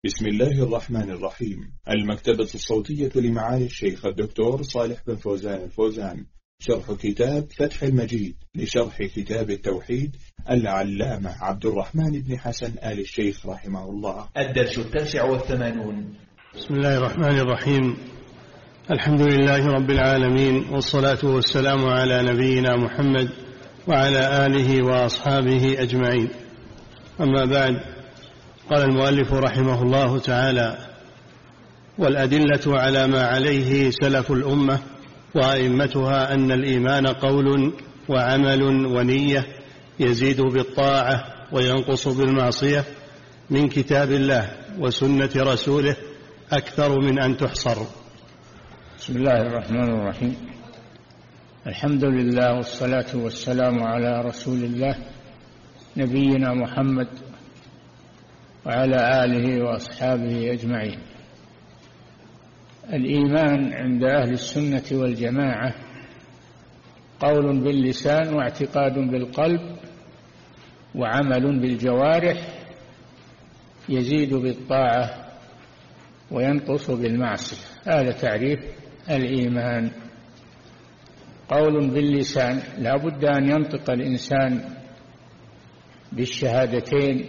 بسم الله الرحمن الرحيم. المكتبة الصوتية لمعالي الشيخ الدكتور صالح بن فوزان الفوزان، شرح كتاب فتح المجيد لشرح كتاب التوحيد العلامة عبد الرحمن بن حسن آل الشيخ رحمه الله. الدرس 89. بسم الله الرحمن الرحيم. الحمد لله رب العالمين، والصلاة والسلام على نبينا محمد وعلى آله وأصحابه أجمعين. أما بعد، قال المؤلف رحمه الله تعالى: والأدلة على ما عليه سلف الأمة وأئمتها أن الإيمان قول وعمل ونية يزيد بالطاعة وينقص بالمعصية من كتاب الله وسنة رسوله أكثر من أن تحصر. بسم الله الرحمن الرحيم. الحمد لله والصلاة والسلام على رسول الله نبينا محمد وعلى آله وأصحابه أجمعين. الإيمان عند أهل السنة والجماعة قول باللسان واعتقاد بالقلب وعمل بالجوارح يزيد بالطاعة وينقص بالمعصية. هذا تعريف الإيمان. قول باللسان، لا بد أن ينطق الإنسان بالشهادتين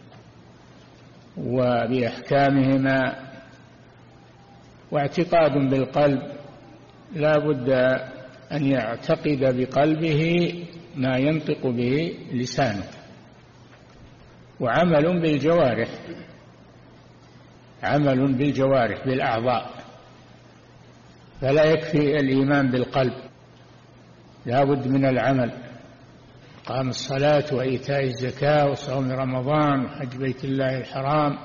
وبأحكامهما، واعتقاد بالقلب، لا بد أن يعتقد بقلبه ما ينطق به لسانه، وعمل بالجوارح، عمل بالجوارح بالأعضاء. فلا يكفي الإيمان بالقلب، لا بد من العمل، قام الصلاة وإيتاء الزكاة وصوم رمضان وحج بيت الله الحرام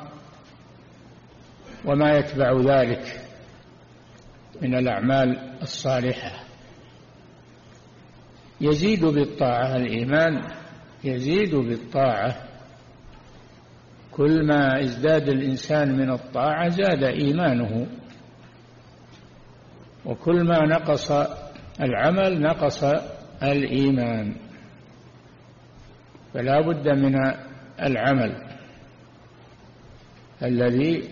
وما يتبع ذلك من الأعمال الصالحة. يزيد بالطاعة، الإيمان يزيد بالطاعة، كل ما ازداد الإنسان من الطاعة زاد إيمانه، وكل ما نقص العمل نقص الإيمان. فلا بد من العمل الذي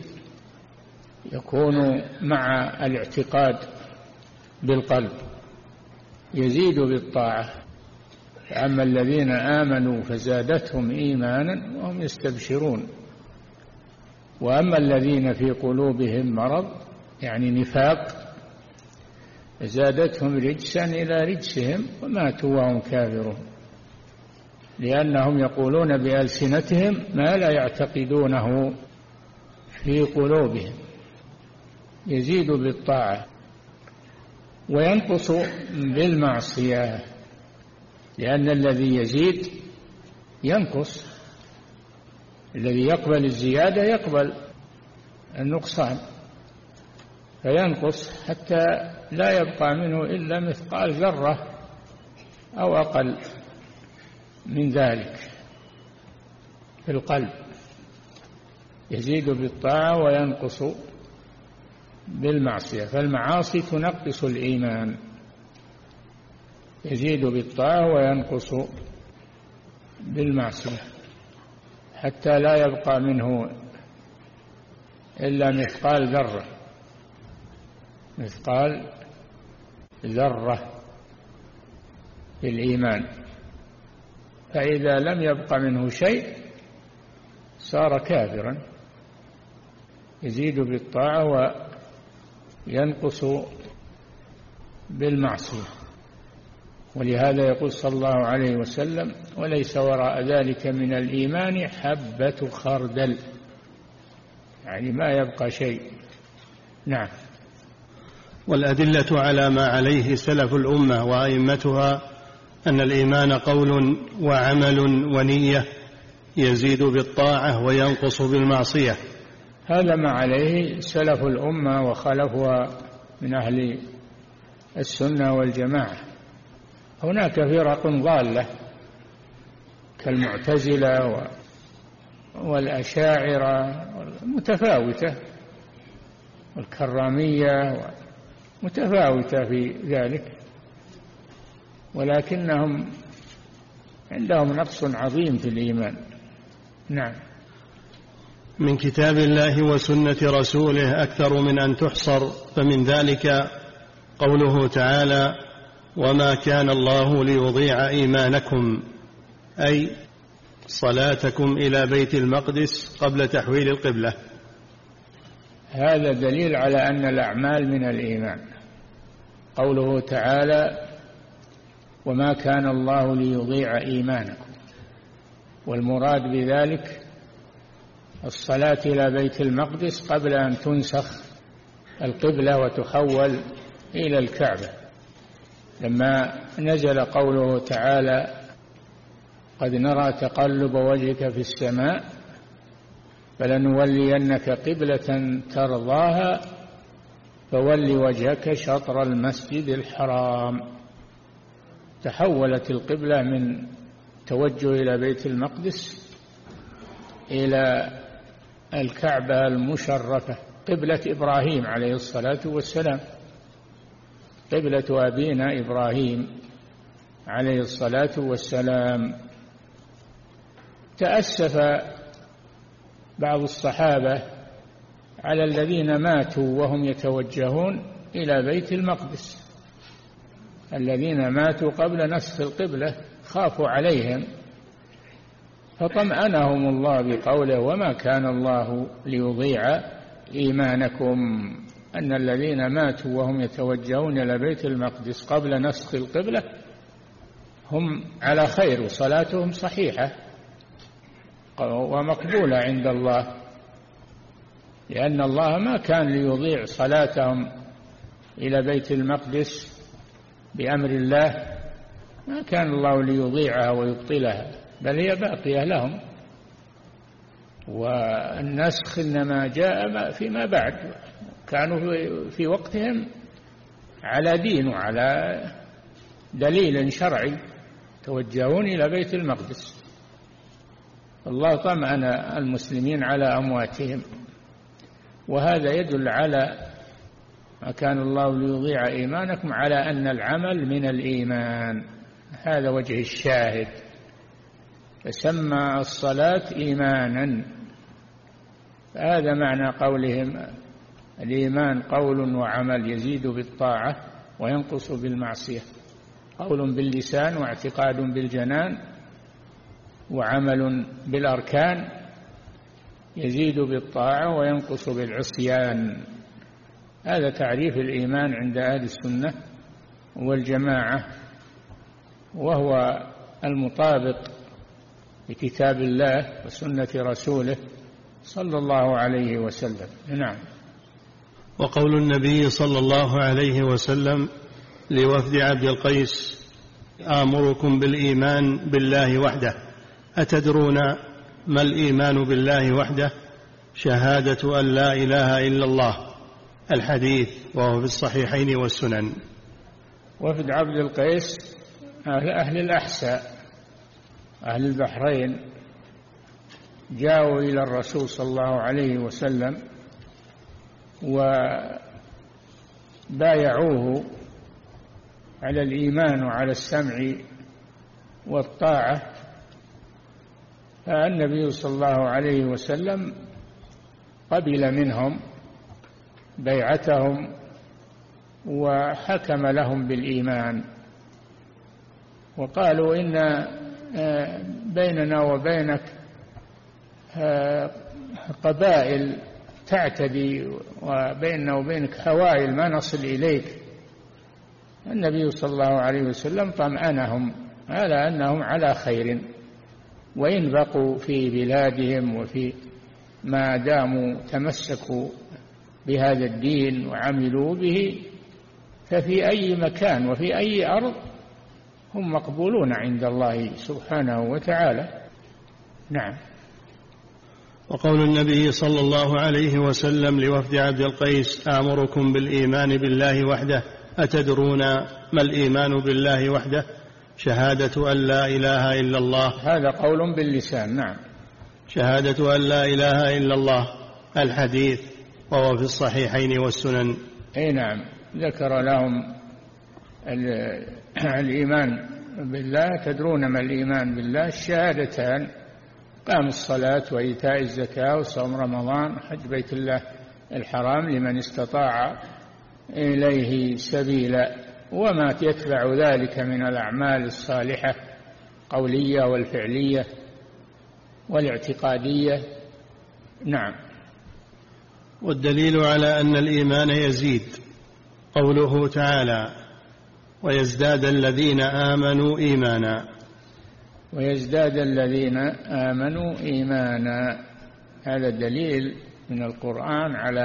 يكون مع الاعتقاد بالقلب يزيد بالطاعة. أما الذين آمنوا فزادتهم إيمانا وهم يستبشرون، وأما الذين في قلوبهم مرض يعني نفاق فزادتهم رجسا إلى رجسهم وماتوا وهم كافرون، لأنهم يقولون بألسنتهم ما لا يعتقدونه في قلوبهم. يزيد بالطاعة وينقص بالمعصية، لأن الذي يزيد ينقص، الذي يقبل الزيادة يقبل النقصان، فينقص حتى لا يبقى منه إلا مثقال ذرة أو أقل من ذلك في القلب. يزيد بالطاعة وينقص بالمعصية، فالمعاصي تنقص الإيمان. يزيد بالطاعة وينقص بالمعصية حتى لا يبقى منه إلا مثقال ذرة، مثقال ذرة في الإيمان. فإذا لم يبق منه شيء صار كافرا. يزيد بالطاعة وينقص بالمعصية. ولهذا يقول صلى الله عليه وسلم: وليس وراء ذلك من الإيمان حبة خردل، يعني ما يبقى شيء. نعم. والأدلة على ما عليه سلف الأمة وأئمتها أن الإيمان قول وعمل ونية يزيد بالطاعة وينقص بالمعصية. هذا ما عليه سلف الأمة وخلفها من أهل السنة والجماعة. هناك فرق ضالة كالمعتزلة والأشاعرة متفاوتة، والكرامية متفاوتة في ذلك، ولكنهم عندهم نقص عظيم في الإيمان. نعم. من كتاب الله وسنة رسوله أكثر من أن تحصر، فمن ذلك قوله تعالى: وما كان الله ليضيع إيمانكم، أي صلاتكم إلى بيت المقدس قبل تحويل القبلة. هذا دليل على أن الأعمال من الإيمان. قوله تعالى: وما كان الله ليضيع إيمانكم، والمراد بذلك الصلاة إلى بيت المقدس قبل أن تنسخ القبلة وتحول إلى الكعبة. لما نزل قوله تعالى: قد نرى تقلب وجهك في السماء فلنولينك قبلة ترضاها فول وجهك شطر المسجد الحرام. تحولت القبلة من توجه إلى بيت المقدس إلى الكعبة المشرفة، قبلة إبراهيم عليه الصلاة والسلام، قبلة أبينا إبراهيم عليه الصلاة والسلام. تأسف بعض الصحابة على الذين ماتوا وهم يتوجهون إلى بيت المقدس، الذين ماتوا قبل نسخ القبلة، خافوا عليهم فطمأنهم الله بقوله: وما كان الله ليضيع إيمانكم، أن الذين ماتوا وهم يتوجهون إلى بيت المقدس قبل نسخ القبلة هم على خير وصلاتهم صحيحة ومقبولة عند الله، لأن الله ما كان ليضيع صلاتهم إلى بيت المقدس بأمر الله، ما كان الله ليضيعها ويبطلها، بل هي باقية لهم. والنسخ إنما جاء فيما بعد، كانوا في وقتهم على دين وعلى دليل شرعي توجهون إلى بيت المقدس. الله طمأن المسلمين على أمواتهم، وهذا يدل على ما كان الله ليضيع إيمانكم، على أن العمل من الإيمان. هذا وجه الشاهد. فسمى الصلاة إيمانا، هذا معنى قولهم: الإيمان قول وعمل، يزيد بالطاعة وينقص بالمعصية. قول باللسان واعتقاد بالجنان وعمل بالأركان، يزيد بالطاعة وينقص بالعصيان. هذا تعريف الإيمان عند أهل السنة والجماعة، وهو المطابق لكتاب الله وسنة رسوله صلى الله عليه وسلم. نعم. وقول النبي صلى الله عليه وسلم لوفد عبد القيس: آمركم بالإيمان بالله وحده، أتدرون ما الإيمان بالله وحده؟ شهادة أن لا إله إلا الله. الحديث وهو في الصحيحين والسنن. وفد عبد القيس أهل الأحساء، أهل البحرين، جاءوا إلى الرسول صلى الله عليه وسلم وبايعوه على الإيمان وعلى السمع والطاعة، فالنبي صلى الله عليه وسلم قبل منهم بيعتهم وحكم لهم بالإيمان، وقالوا: إن بيننا وبينك قبائل تعتدي، وبيننا وبينك حوائل ما نصل إليك. النبي صلى الله عليه وسلم طمأنهم على أنهم على خير، وإن بقوا في بلادهم وفي ما داموا تمسكوا بهذا الدين وعملوا به، ففي أي مكان وفي أي أرض هم مقبولون عند الله سبحانه وتعالى. نعم. وقول النبي صلى الله عليه وسلم لوفد عبد القيس: آمركم بالإيمان بالله وحده، أتدرون ما الإيمان بالله وحده؟ شهادة أن لا إله إلا الله. هذا قول باللسان. نعم. شهادة أن لا إله إلا الله. الحديث وهو في الصحيحين والسنن. أي نعم. ذكر لهم الإيمان بالله. تدرون ما الإيمان بالله؟ الشهادتان إقام الصلاة وإيتاء الزكاة وصوم رمضان حج بيت الله الحرام لمن استطاع إليه سبيلا، وما يتبع ذلك من الأعمال الصالحة قولية والفعلية والاعتقادية. نعم. والدليل على أن الإيمان يزيد قوله تعالى: ويزداد الذين آمنوا إيمانا. ويزداد الذين آمنوا إيمانا، هذا دليل من القرآن على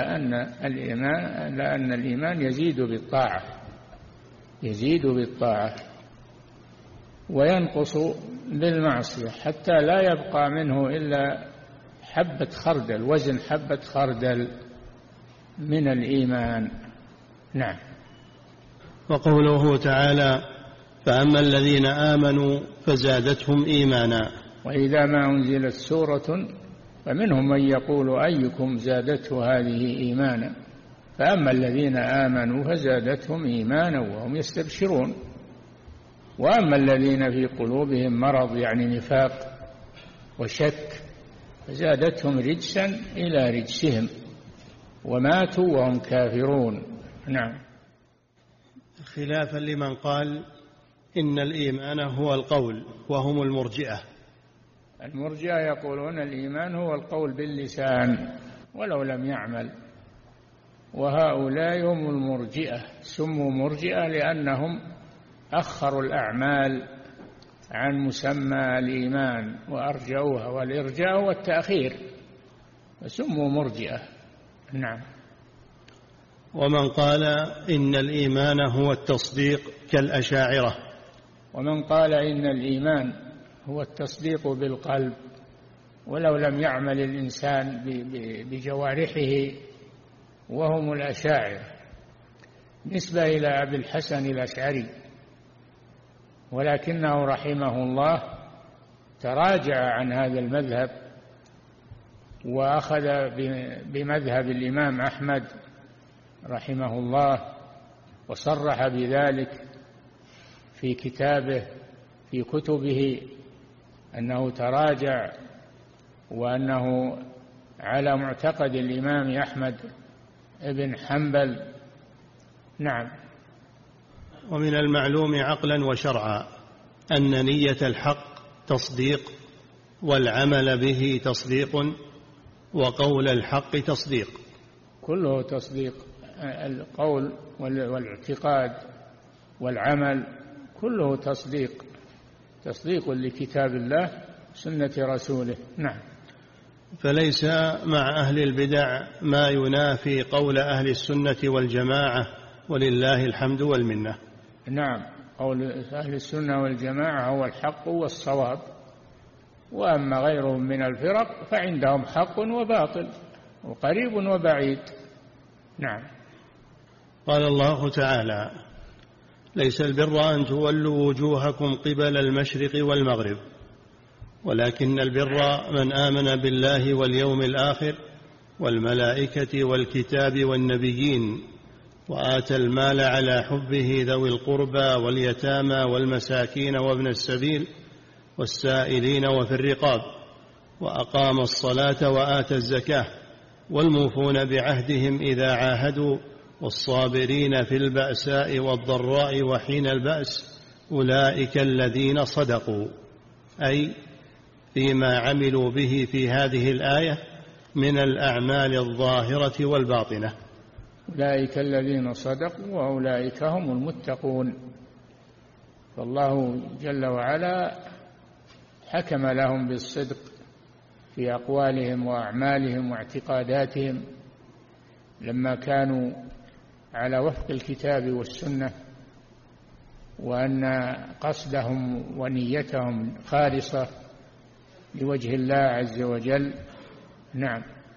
أن الإيمان يزيد بالطاعة، يزيد بالطاعة وينقص بالمعصية، حتى لا يبقى منه إلا حبة خردل، وزن حبة خردل من الإيمان. نعم. وقوله تعالى: فأما الذين آمنوا فزادتهم إيمانا. وإذا ما أنزلت سورة فمنهم من يقول أيكم زادته هذه إيمانا، فأما الذين آمنوا فزادتهم إيمانا وهم يستبشرون، وأما الذين في قلوبهم مرض يعني نفاق وشك فزادتهم رجسا إلى رجسهم وماتوا وهم كافرون. نعم. خلافا لمن قال إن الإيمان هو القول وهم المرجئة. المرجئة يقولون الإيمان هو القول باللسان ولو لم يعمل، وهؤلاء هم المرجئة، سموا مرجئة لأنهم أخروا الأعمال عن مسمى الإيمان وأرجعوها، والإرجاء والتأخير، فسموا مرجئة. نعم. ومن قال إن الإيمان هو التصديق كالأشاعرة. ومن قال إن الإيمان هو التصديق بالقلب ولو لم يعمل الإنسان بجوارحه، وهم الأشاعرة نسبة إلى أبي الحسن الأشعري، ولكنه رحمه الله تراجع عن هذا المذهب وأخذ بمذهب الإمام أحمد رحمه الله، وصرح بذلك في كتابه في كتبه أنه تراجع وأنه على معتقد الإمام أحمد بن حنبل. نعم. ومن المعلوم عقلا وشرعا أن نية الحق تصديق، والعمل به تصديق، وقول الحق تصديق. كله تصديق، القول والاعتقاد والعمل كله تصديق، تصديق لكتاب الله سنة رسوله. نعم. فليس مع أهل البدع ما ينافي قول أهل السنة والجماعة، ولله الحمد والمنة. نعم. قول أهل السنة والجماعة هو الحق والصواب، وأما غيرهم من الفرق فعندهم حق وباطل وقريب وبعيد. نعم. قال الله تعالى: ليس البر أن تولوا وجوهكم قبل المشرق والمغرب، ولكن البر من آمن بالله واليوم الآخر والملائكة والكتاب والنبيين، وآتى المال على حبه ذوي القربى واليتامى والمساكين وابن السبيل والسائلين وفي الرقاب، وأقام الصلاة وآتى الزكاة، والموفون بعهدهم إذا عاهدوا، والصابرين في البأساء والضراء وحين البأس، أولئك الذين صدقوا، أي فيما عملوا به في هذه الآية من الأعمال الظاهرة والباطنة. أولئك الذين صدقوا وأولئك هم المتقون. فالله جل وعلا حكم لهم بالصدق في أقوالهم وأعمالهم واعتقاداتهم لما كانوا على وفق الكتاب والسنة، وأن قصدهم ونيتهم خالصة لوجه الله عز وجل. نعم.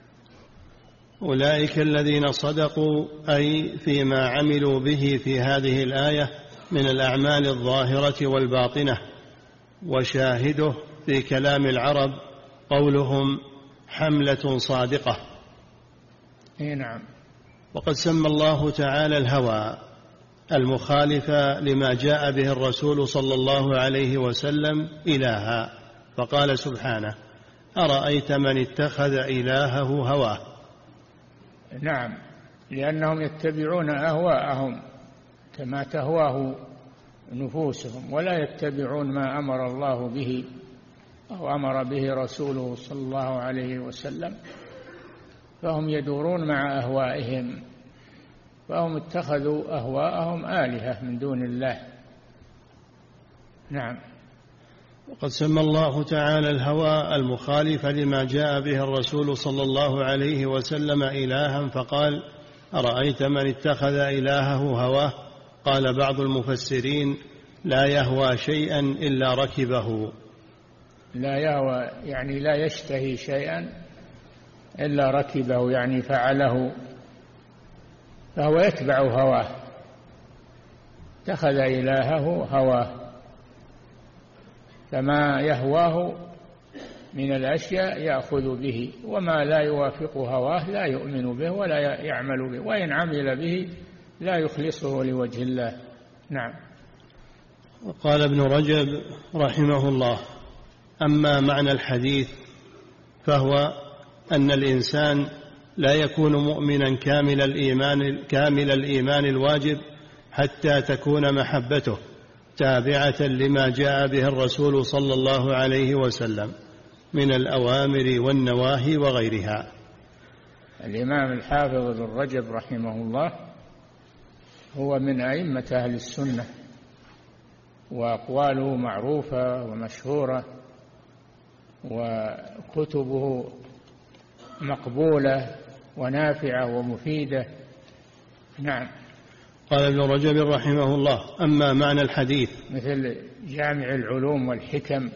أولئك الذين صدقوا، أي فيما عملوا به في هذه الآية من الأعمال الظاهرة والباطنة. وشاهده في كلام العرب قولهم حملة صادقة. نعم. وقد سمى الله تعالى الهوى المخالف لما جاء به الرسول صلى الله عليه وسلم إلها، فقال سبحانه: أرأيت من اتخذ إلهه هواه. نعم، لأنهم يتبعون أهواءهم كما تهواه نفوسهم، ولا يتبعون ما أمر الله به أو أمر به رسوله صلى الله عليه وسلم، فهم يدورون مع أهوائهم، فهم اتخذوا أهواءهم آلهة من دون الله. نعم. وقد سمى الله تعالى الهوى المخالف لما جاء به الرسول صلى الله عليه وسلم إلها، فقال: أرأيت من اتخذ إلهه هواه. قال بعض المفسرين: لا يهوى شيئا إلا ركبه. لا يهوى يعني لا يشتهي شيئا إلا ركبه، يعني فعله، فهو يتبع هواه، اتخذ إلهه هواه، فما يهواه من الأشياء يأخذ به، وما لا يوافق هواه لا يؤمن به ولا يعمل به، وإن عمل به لا يخلصه لوجه الله. نعم. قال ابن رجب رحمه الله: أما معنى الحديث فهو أن الإنسان لا يكون مؤمنا كامل الإيمان الواجب حتى تكون محبته تابعة لما جاء به الرسول صلى الله عليه وسلم من الأوامر والنواهي وغيرها. الإمام الحافظ ابن رجب رحمه الله هو من أئمة أهل السنة، وأقواله معروفة ومشهورة، وكتبه مقبولة ونافعة ومفيدة. نعم. قال ابن رجب رحمه الله: أما معنى الحديث، مثل جامع العلوم والحكم،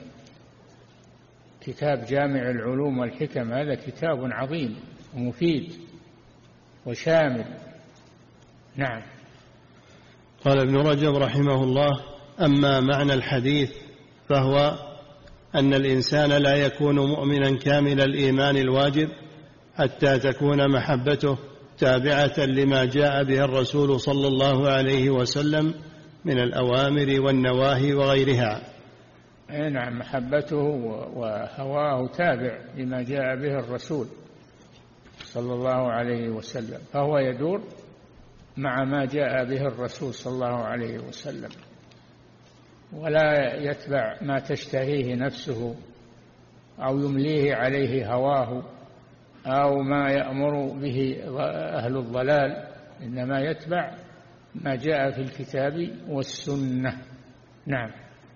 كتاب جامع العلوم والحكم هذا كتاب عظيم ومفيد وشامل. نعم. قال ابن رجب رحمه الله: أما معنى الحديث فهو أن الإنسان لا يكون مؤمنا كامل الإيمان الواجب حتى تكون محبته تابعة لما جاء به الرسول صلى الله عليه وسلم من الأوامر والنواهي وغيرها. نعم، محبته وهواه تابع لما جاء به الرسول صلى الله عليه وسلم، فهو يدور مع ما جاء به الرسول صلى الله عليه وسلم، ولا يتبع ما تشتهيه نفسه أو يمليه عليه هواه أو ما يأمر به أهل الضلال، إنما يتبع ما جاء في الكتاب والسنة. نعم.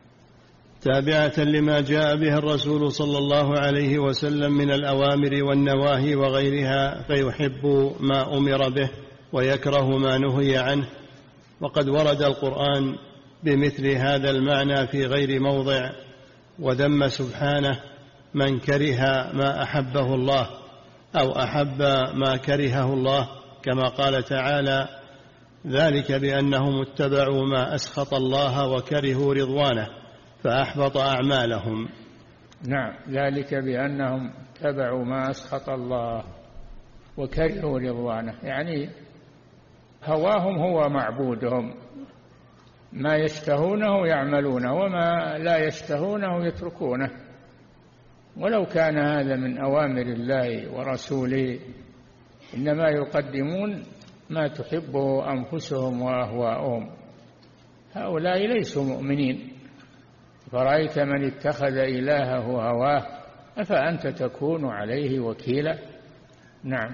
تابعة لما جاء به الرسول صلى الله عليه وسلم من الأوامر والنواهي وغيرها، فيحب ما أمر به ويكره ما نهي عنه. وقد ورد القرآن بمثل هذا المعنى في غير موضع، وذم سبحانه من كره ما أحبه الله أو أحب ما كرهه الله، كما قال تعالى: ذلك بأنهم اتبعوا ما أسخط الله وكرهوا رضوانه فأحبط أعمالهم. نعم، ذلك بأنهم اتبعوا ما أسخط الله وكرهوا رضوانه، يعني هواهم هو معبودهم، ما يشتهونه يعملونه وما لا يشتهونه يتركونه، ولو كان هذا من أوامر الله ورسوله، إنما يقدمون ما تحبه أنفسهم وأهواءهم. هؤلاء ليسوا مؤمنين. فرأيت من اتخذ إلهه هواه أفأنت تكون عليه وكيلا. نعم.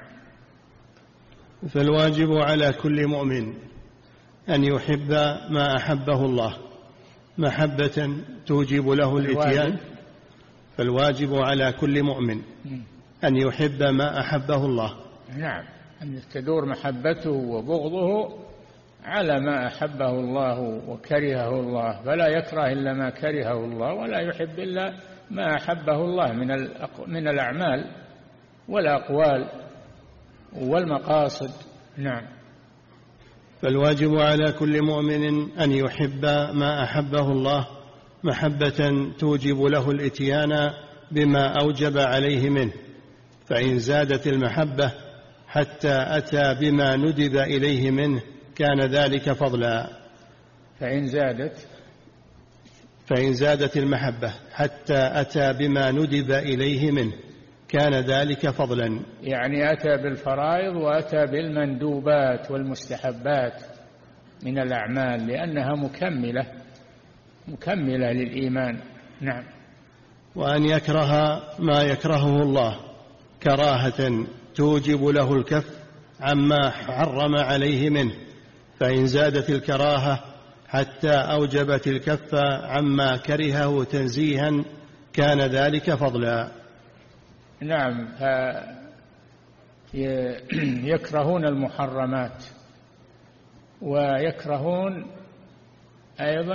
فالواجب على كل مؤمن أن يحب ما أحبه الله محبة توجب له الإتيان. فالواجب على كل مؤمن أن يحب ما أحبه الله. نعم، أن تدور محبته وبغضه على ما أحبه الله وكرهه الله، فلا يكره إلا ما كرهه الله، ولا يحب إلا ما أحبه الله من الأعمال والأقوال والمقاصد. نعم. فالواجب على كل مؤمن أن يحب ما أحبه الله محبة توجب له الإتيان بما أوجب عليه منه، فإن زادت المحبة حتى أتى بما ندب إليه منه كان ذلك فضلا. فإن زادت فإن زادت المحبة حتى أتى بما ندب إليه منه كان ذلك فضلا. يعني أتى بالفرائض وأتى بالمندوبات والمستحبات من الأعمال لأنها مكملة للإيمان. نعم. وأن يكره ما يكرهه الله كراهة توجب له الكف عما حرم عليه منه، فإن زادت الكراهة حتى أوجبت الكف عما كرهه تنزيها كان ذلك فضلا. نعم. يكرهون المحرمات ويكرهون أيضا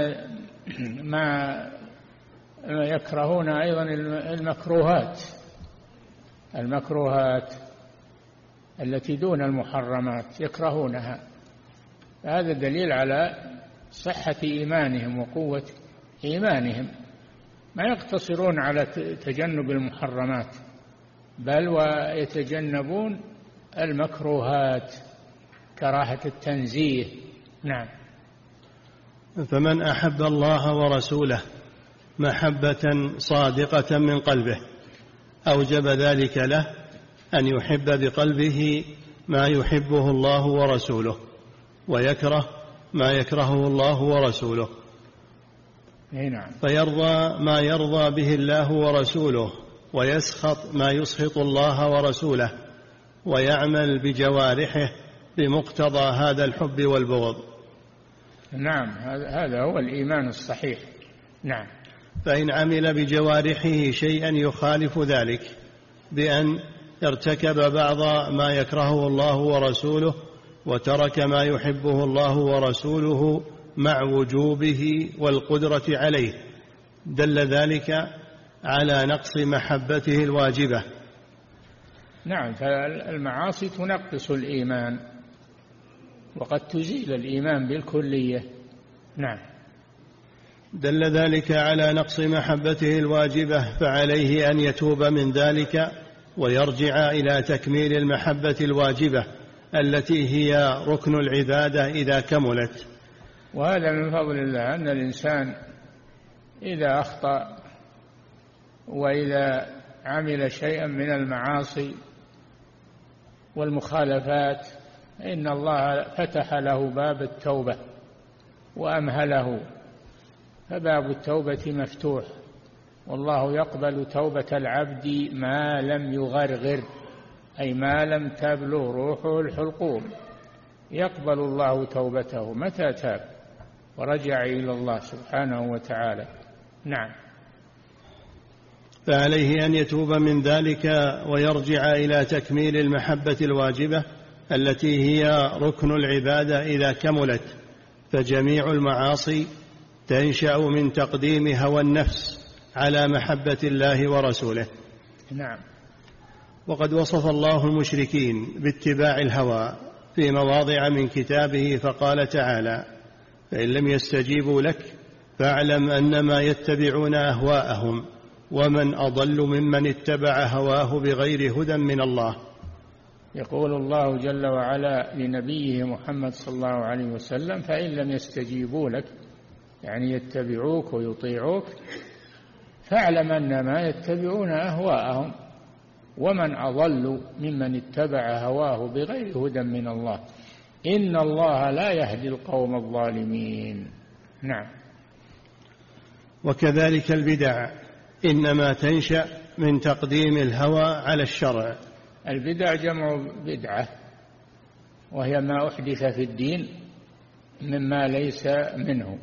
ما يكرهون أيضا المكروهات التي دون المحرمات يكرهونها. هذا دليل على صحة إيمانهم وقوة إيمانهم، ما يقتصرون على تجنب المحرمات بل ويتجنبون المكروهات كراهة التنزيه. نعم. فمن أحب الله ورسوله محبة صادقة من قلبه أوجب ذلك له أن يحب بقلبه ما يحبه الله ورسوله ويكره ما يكرهه الله ورسوله. نعم. فيرضى ما يرضى به الله ورسوله ويسخط ما يسخط الله ورسوله ويعمل بجوارحه بمقتضى هذا الحب والبغض. نعم. هذا هو الإيمان الصحيح. نعم. فإن عمل بجوارحه شيئا يخالف ذلك بأن ارتكب بعض ما يكرهه الله ورسوله وترك ما يحبه الله ورسوله مع وجوبه والقدرة عليه دل ذلك على نقص محبته الواجبة. نعم. فالمعاصي تنقص الإيمان وقد تزيل الإيمان بالكلية. نعم. دل ذلك على نقص محبته الواجبة فعليه أن يتوب من ذلك ويرجع إلى تكميل المحبة الواجبة التي هي ركن العبادة إذا كملت. وهذا من فضل الله أن الإنسان إذا أخطأ وإذا عمل شيئا من المعاصي والمخالفات إن الله فتح له باب التوبة وأمهله، فباب التوبة مفتوح، والله يقبل توبة العبد ما لم يغرغر، أي ما لم تبلغ روحه الحلقوم. يقبل الله توبته متى تاب ورجع إلى الله سبحانه وتعالى. نعم. فعليه أن يتوب من ذلك ويرجع إلى تكميل المحبة الواجبة التي هي ركن العبادة إذا كملت، فجميع المعاصي تنشأ من تقديم هوى النفس على محبة الله ورسوله. نعم. وقد وصف الله المشركين باتباع الهوى في مواضع من كتابه فقال تعالى: فإن لم يستجيبوا لك فاعلم أنما يتبعون أهواءهم ومن أضل ممن اتبع هواه بغير هدى من الله. يقول الله جل وعلا لنبيه محمد صلى الله عليه وسلم: فإن لم يستجيبوا لك، يعني يتبعوك ويطيعوك، فاعلم أنما يتبعون أهواءهم ومن أضل ممن اتبع هواه بغير هدى من الله إن الله لا يهدي القوم الظالمين. نعم. وكذلك البدع إنما تنشأ من تقديم الهوى على الشرع. البدع جمع بدعة، وهي ما أحدث في الدين مما ليس منه،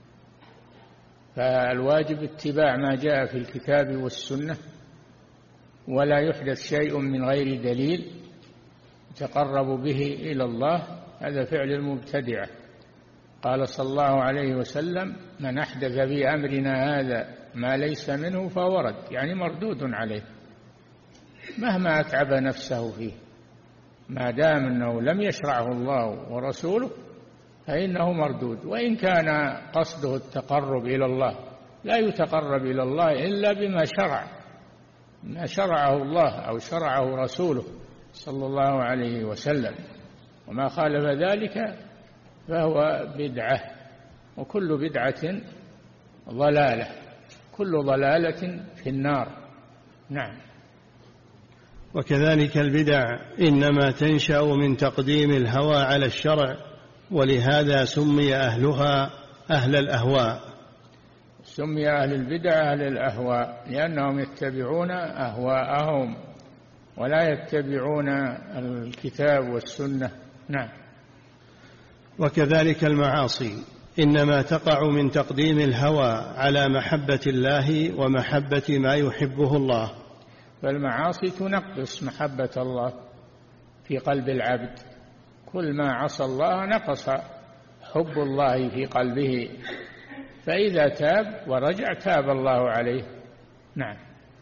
فالواجب اتباع ما جاء في الكتاب والسنة، ولا يحدث شيء من غير دليل يتقرب به إلى الله، هذا فعل المبتدعة. قال صلى الله عليه وسلم: من أحدث في أمرنا هذا ما ليس منه فهو رد، يعني مردود عليه مهما أتعب نفسه فيه، ما دام أنه لم يشرعه الله ورسوله فإنه مردود. وإن كان قصده التقرب إلى الله، لا يتقرب إلى الله إلا بما ما شرعه الله أو شرعه رسوله صلى الله عليه وسلم، وما خالف ذلك فهو بدعة، وكل بدعة ضلالة، كل ضلالة في النار. نعم. وكذلك البدع إنما تنشأ من تقديم الهوى على الشرع، ولهذا سمي أهلها أهل الأهواء. سمي أهل البدع أهل الأهواء لأنهم يتبعون أهواءهم ولا يتبعون الكتاب والسنة. نعم. وكذلك المعاصي إنما تقع من تقديم الهوى على محبة الله ومحبة ما يحبه الله. فالمعاصي تنقص محبة الله في قلب العبد، كل ما عصى الله نقص حب الله في قلبه، فإذا تاب ورجع تاب الله عليه. نعم.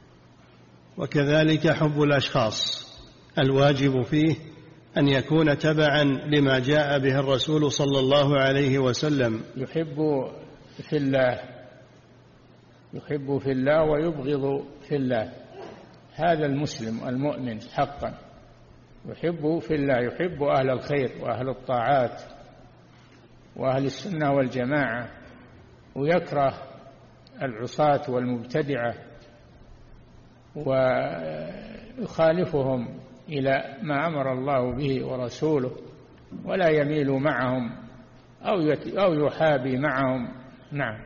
وكذلك حب الأشخاص الواجب فيه أن يكون تبعا لما جاء به الرسول صلى الله عليه وسلم. يحب في الله، يحب في الله ويبغض في الله. هذا المسلم المؤمن حقا يحب في الله، يحب أهل الخير وأهل الطاعات وأهل السنة والجماعة، ويكره العصاة والمبتدعة ويخالفهم إلى ما أمر الله به ورسوله، ولا يميل معهم أو يحابي معهم. نعم.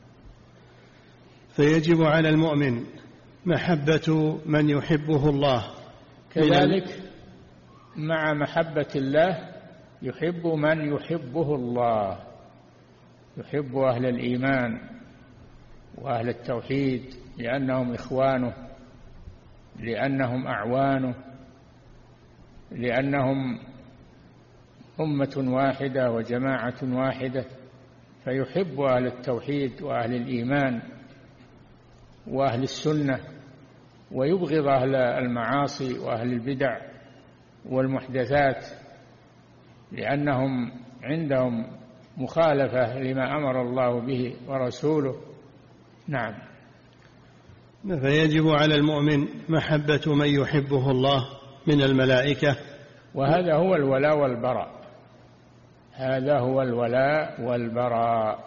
فيجب على المؤمن محبة من يحبه الله، كذلك مع محبة الله يحب من يحبه الله، يحب أهل الإيمان وأهل التوحيد لأنهم إخوانه، لأنهم أعوانه، لأنهم أمة واحدة وجماعة واحدة، فيحب أهل التوحيد وأهل الإيمان وأهل السنة، ويبغض أهل المعاصي وأهل البدع والمحدثات لأنهم عندهم مخالفة لما أمر الله به ورسوله. نعم. فيجب على المؤمن محبة من يحبه الله من الملائكة، وهذا هو الولاء والبراء، هذا هو الولاء والبراء،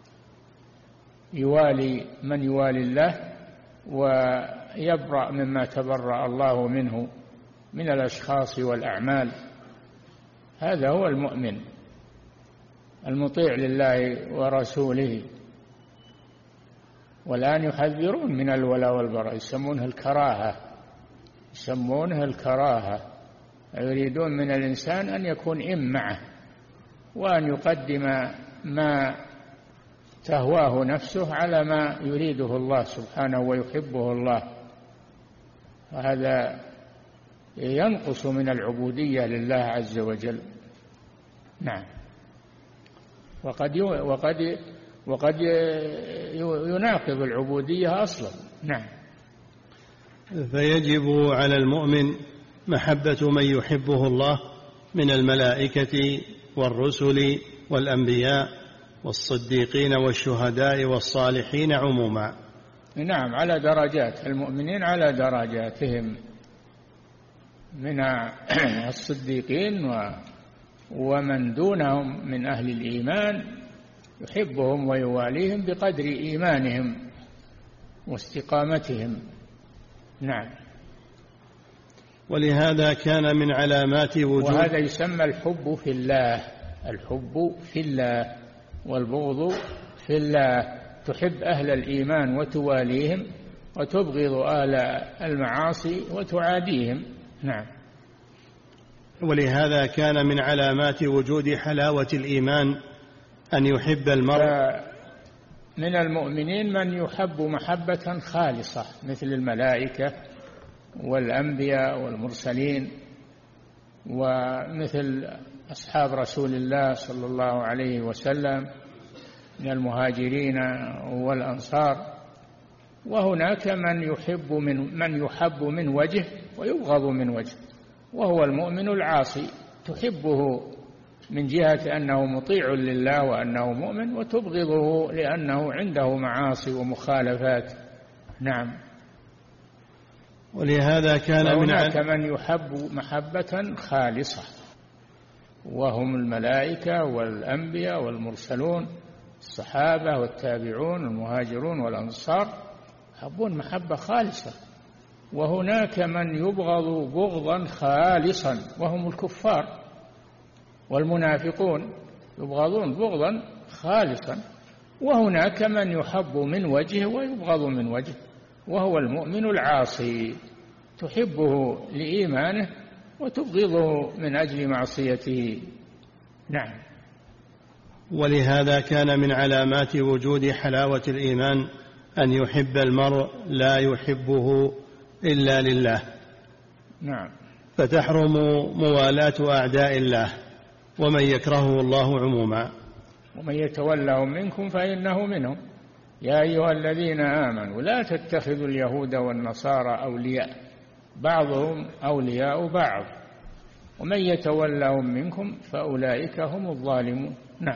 يوالي من يوالي الله ويبرأ مما تبرأ الله منه من الأشخاص والأعمال. هذا هو المؤمن المطيع لله ورسوله. والآن يحذرون من الولاء والبراء، يسمونها الكراهة، يسمونها الكراهة، يريدون من الإنسان أن يكون معه وأن يقدم ما تهواه نفسه على ما يريده الله سبحانه ويحبه الله، وهذا ينقص من العبودية لله عز وجل. نعم. وقد يناقض العبودية أصلا. نعم. فيجب على المؤمن محبة من يحبه الله من الملائكة والرسل والأنبياء والصديقين والشهداء والصالحين عموما. نعم، على درجات، المؤمنين على درجاتهم، من الصديقين ومن دونهم من أهل الإيمان يحبهم ويواليهم بقدر إيمانهم واستقامتهم. نعم. ولهذا كان من علامات وجود، وهذا يسمى الحب في الله، الحب في الله والبغض في الله، تحب أهل الإيمان وتواليهم، وتبغض أهل المعاصي وتعاديهم. نعم. ولهذا كان من علامات وجود حلاوة الإيمان أن يحب المرء. من المؤمنين من يحب محبة خالصة مثل الملائكة والأنبياء والمرسلين، ومثل أصحاب رسول الله صلى الله عليه وسلم من المهاجرين والأنصار. وهناك من يحب من وجه ويبغض من وجه، وهو المؤمن العاصي، تحبه من جهة أنه مطيع لله وأنه مؤمن، وتبغضه لأنه عنده معاصي ومخالفات. نعم. ولهذا كان هناك من يحب محبة خالصة، وهم الملائكة والأنبياء والمرسلون الصحابة والتابعون والمهاجرون والأنصار يحبون محبة خالصة، وهناك من يبغض بغضا خالصا وهم الكفار والمنافقون، يبغضون بغضا خالصا، وهناك من يحب من وجه ويبغض من وجه وهو المؤمن العاصي، تحبه لإيمانه وتبغضه من أجل معصيته. نعم. ولهذا كان من علامات وجود حلاوة الإيمان أن يحب المرء لا يحبه إلا لله. نعم. فتحرم موالاة أعداء الله ومن يكرهه الله عموما. ومن يتولهم منكم فإنه منهم. يا أيها الذين آمنوا لا تتخذوا اليهود والنصارى أولياء بعضهم أولياء بعض ومن يتولهم منكم فأولئك هم الظالمون. نعم.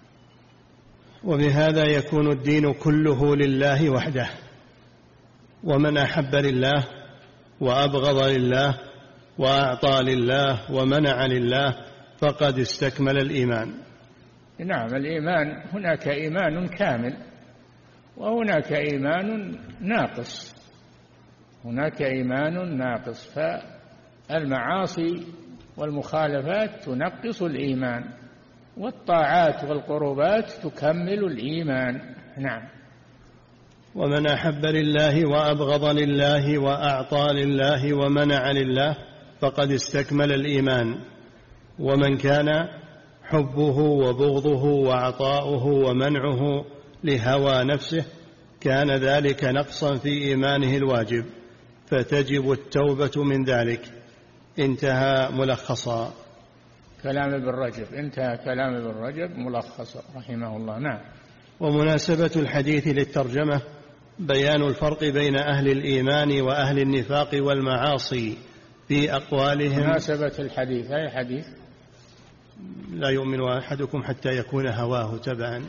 وبهذا يكون الدين كله لله وحده، ومن أحب لله وأبغض لله وأعطى لله ومنع لله فقد استكمل الإيمان. نعم. الإيمان هناك إيمان كامل وهناك إيمان ناقص، هناك إيمان ناقص، فالمعاصي والمخالفات تنقص الإيمان والطاعات والقربات تكمل الإيمان. نعم. ومن أحب لله وأبغض لله وأعطى لله ومنع لله فقد استكمل الإيمان. ومن كان حبه وبغضه وعطاؤه ومنعه لهوى نفسه كان ذلك نقصا في إيمانه الواجب، فتجب التوبة من ذلك. انتهى ملخصا. كلام ابن رجب. انتهى كلام ابن رجب ملخصا رحمه الله. نعم. ومناسبة الحديث للترجمة بيان الفرق بين أهل الإيمان وأهل النفاق والمعاصي في أقوالهم. مناسبة الحديث أي حديث؟ لا يؤمن أحدكم حتى يكون هواه تبعا.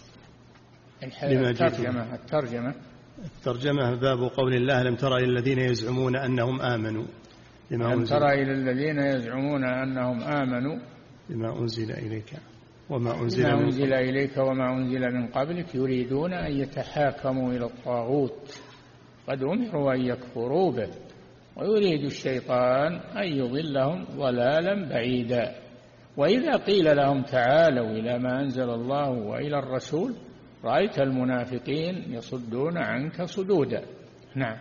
الترجمة باب قول الله لم تر إلى الذين يزعمون أنهم آمنوا لم تر إلى الذين يزعمون أنهم آمنوا بما أنزل إليك وما أنزل إليك وما أنزل من قبلك يريدون أن يتحاكموا إلى الطاغوت قد أمروا أن يكفروا به ويريد الشيطان أن يضلهم ضلالا بعيدا. وإذا قيل لهم تعالوا إلى ما أنزل الله وإلى الرسول رأيت المنافقين يصدون عنك صدودا. نعم.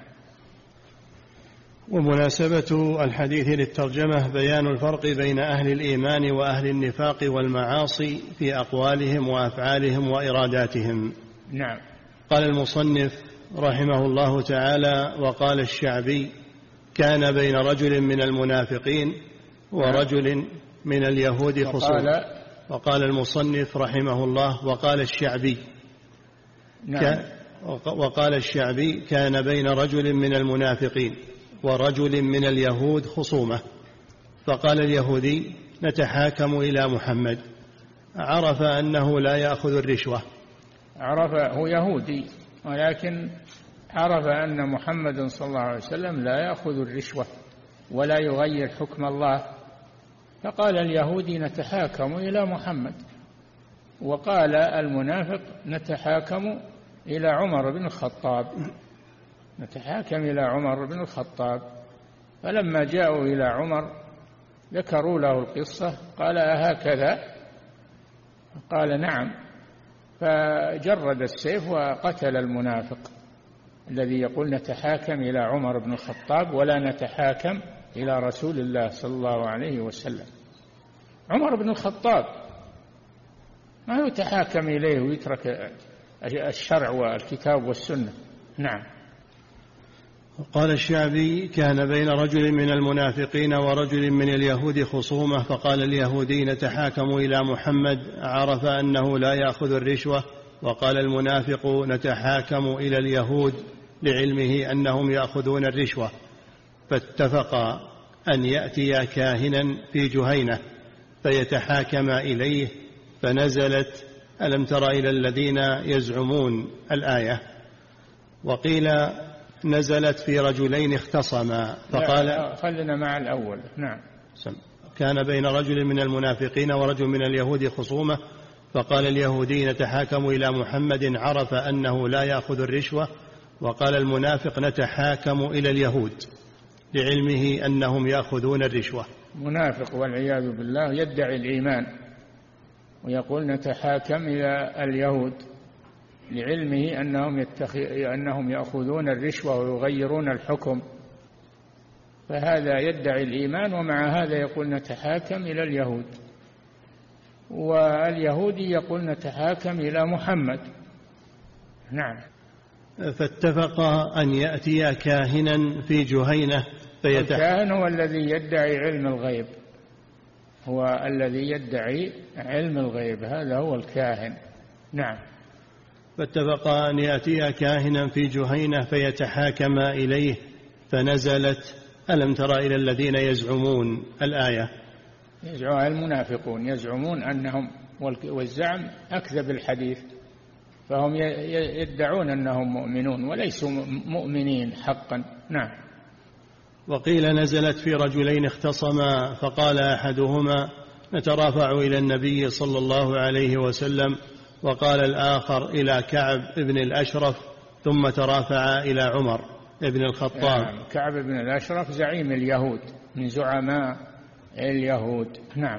ومناسبة الحديث للترجمة بيان الفرق بين أهل الإيمان وأهل النفاق والمعاصي في أقوالهم وأفعالهم وإراداتهم. نعم. قال المصنف رحمه الله تعالى: وقال الشعبي: كان بين رجل من المنافقين ورجل من اليهود خصومة. وقال المصنف رحمه الله: وقال الشعبي. نعم. وقال الشعبي: كان بين رجل من المنافقين ورجل من اليهود خصومة، فقال اليهودي: نتحاكم إلى محمد. عرف أنه لا يأخذ الرشوة. عرف، هو يهودي ولكن عرف أن محمد صلى الله عليه وسلم لا يأخذ الرشوة ولا يغير حكم الله، فقال اليهودي: نتحاكم إلى محمد. وقال المنافق: نتحاكم إلى عمر بن الخطاب، نتحاكم إلى عمر بن الخطاب. فلما جاءوا إلى عمر ذكروا له القصة قال: أهكذا؟ قال: نعم. فجرد السيف وقتل المنافق الذي يقول نتحاكم إلى عمر بن الخطاب ولا نتحاكم إلى رسول الله صلى الله عليه وسلم. عمر بن الخطاب ما يتحاكم إليه ويترك الشرع والكتاب والسنة. نعم. قال الشعبي: كان بين رجل من المنافقين ورجل من اليهود خصومة، فقال اليهودي: نتحاكم إلى محمد. عرف أنه لا يأخذ الرشوة. وقال المنافق: نتحاكم إلى اليهود، لعلمه أنهم يأخذون الرشوة. فاتفقا أن يأتي كاهنا في جهينة فيتحاكم إليه، فنزلت: ألم تر إلى الذين يزعمون الآية. وقيل نزلت في رجلين اختصما، فقال: خلنا مع الأول. نعم. كان بين رجل من المنافقين ورجل من اليهود خصومة، فقال اليهودي نتحاكم إلى محمد عرف أنه لا يأخذ الرشوة، وقال المنافق نتحاكم إلى اليهود لعلمه أنهم يأخذون الرشوة. منافق والعياذ بالله يدعي الإيمان ويقول نتحاكم إلى اليهود لعلمه أنهم يأخذون الرشوة ويغيرون الحكم، فهذا يدعي الإيمان ومع هذا يقول نتحاكم إلى اليهود، واليهودي يقول نتحاكم إلى محمد. نعم. فاتفقا أن يأتيا كاهنا في جهينة الكاهن هو الذي يدعي علم الغيب، هو الذي يدعي علم الغيب، هذا هو الكاهن. نعم. فاتفقا أن يأتيا كاهنا في جهينة فيتحاكما إليه، فنزلت ألم تر إلى الذين يزعمون الآية. المنافقون يزعمون أنهم، والزعم أكذب الحديث، فهم يدعون أنهم مؤمنون وليسوا مؤمنين حقا. نعم. وقيل نزلت في رجلين اختصما فقال أحدهما نترافع إلى النبي صلى الله عليه وسلم، وقال الآخر إلى كعب بن الأشرف، ثم ترافع إلى عمر بن الخطاب. كعب بن الأشرف زعيم اليهود من زعماء اليهود. نعم.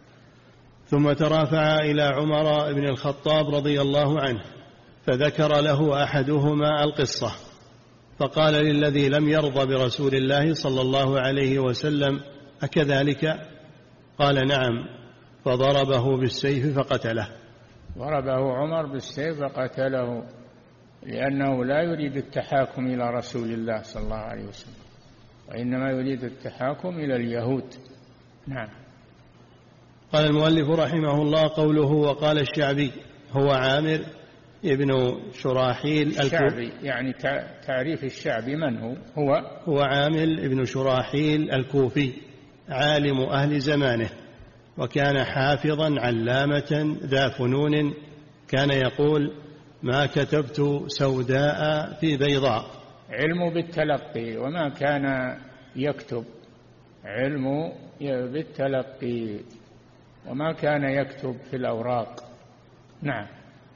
ثم ترافع إلى عمر بن الخطاب رضي الله عنه، فذكر له أحدهما القصة، فقال للذي لم يرضى برسول الله صلى الله عليه وسلم أكذلك؟ قال نعم، فضربه بالسيف فقتله. ضربه عمر بالسيف فقتله لأنه لا يريد التحاكم إلى رسول الله صلى الله عليه وسلم، وإنما يريد التحاكم إلى اليهود. نعم. قال المؤلف رحمه الله قوله وقال الشعبي هو عامر ابن شراحيل الشعبي، يعني تعريف الشعبي من هو عامر ابن شراحيل الكوفي، عالم أهل زمانه، وكان حافظا علامة ذا فنون، كان يقول ما كتبت سوداء في بيضاء. علم بالتلقي وما كان يكتب، علم بالتلقي وما كان يكتب في الأوراق. نعم.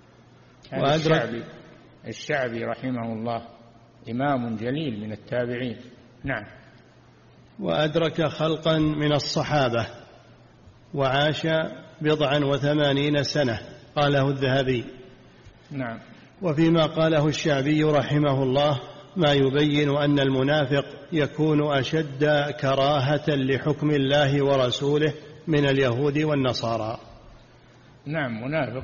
الشعبي رحمه الله إمام جليل من التابعين. نعم. وأدرك خلقا من الصحابة وعاش 89 سنة، قاله الذهبي. نعم. وفيما قاله الشعبي رحمه الله ما يبين أن المنافق يكون أشد كراهة لحكم الله ورسوله من اليهود والنصارى. نعم. منافق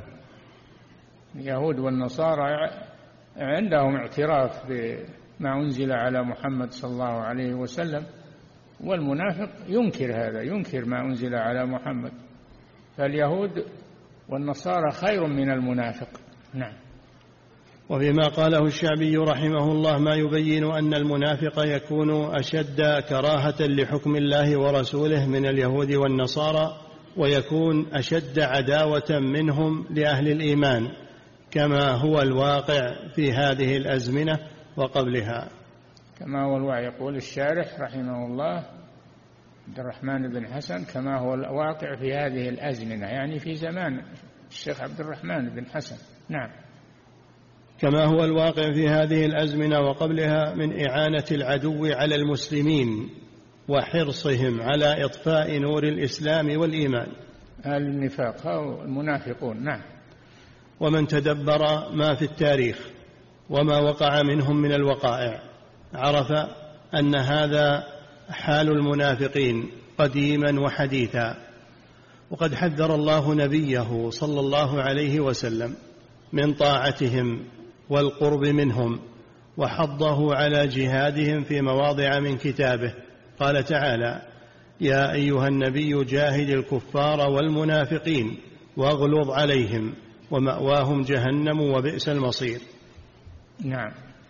اليهود والنصارى عندهم اعتراف بما أنزل على محمد صلى الله عليه وسلم، والمنافق ينكر هذا، ينكر ما أنزل على محمد، فاليهود والنصارى خير من المنافق. نعم. وفيما قاله الشعبي رحمه الله ما يبين أن المنافق يكون أشد كراهة لحكم الله ورسوله من اليهود والنصارى، ويكون أشد عداوة منهم لأهل الإيمان، كما هو الواقع في هذه الأزمنة وقبلها. كما هو الواقع، يقول الشارح رحمه الله عبد الرحمن بن حسن، كما هو الواقع في هذه الأزمنة، يعني في زمان الشيخ عبد الرحمن بن حسن. نعم. كما هو الواقع في هذه الأزمنة وقبلها من إعانة العدو على المسلمين وحرصهم على إطفاء نور الإسلام والإيمان. أهل النفاق أو المنافقون. نعم. ومن تدبر ما في التاريخ وما وقع منهم من الوقائع عرف أن هذا حال المنافقين قديما وحديثا، وقد حذر الله نبيه صلى الله عليه وسلم من طاعتهم والقرب منهم، وحضه على جهادهم في مواضع من كتابه. قال تعالى يا أيها النبي جاهد الكفار والمنافقين واغلظ عليهم ومأواهم جهنم وبئس المصير. نعم.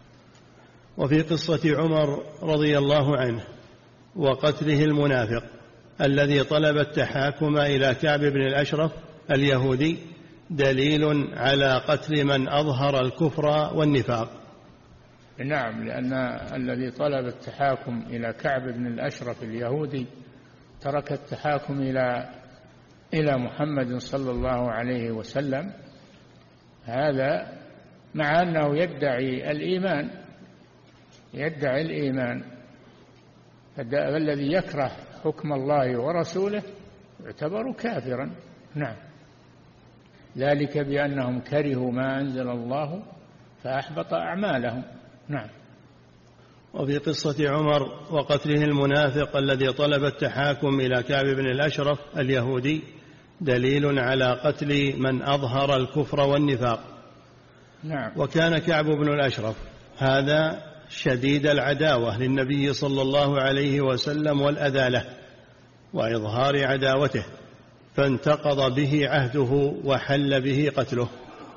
وفي قصة عمر رضي الله عنه وقتله المنافق الذي طلب التحاكم إلى كعب بن الأشرف اليهودي دليل على قتل من أظهر الكفر والنفاق. نعم، لأن الذي طلب التحاكم إلى كعب بن الأشرف اليهودي ترك التحاكم إلى إلى محمد صلى الله عليه وسلم، هذا مع أنه يدعي الإيمان، فالذي يكره حكم الله ورسوله يعتبر كافرا. نعم، ذلك بأنهم كرهوا ما أنزل الله فأحبط أعمالهم. نعم. وفي قصة عمر وقتله المنافق الذي طلب التحاكم إلى كعب بن الأشرف اليهودي دليل على قتل من أظهر الكفر والنفاق. نعم. وكان كعب بن الأشرف هذا شديد العداوة للنبي صلى الله عليه وسلم والأذى له وإظهار عداوته، فانتقض به عهده وحل به قتله.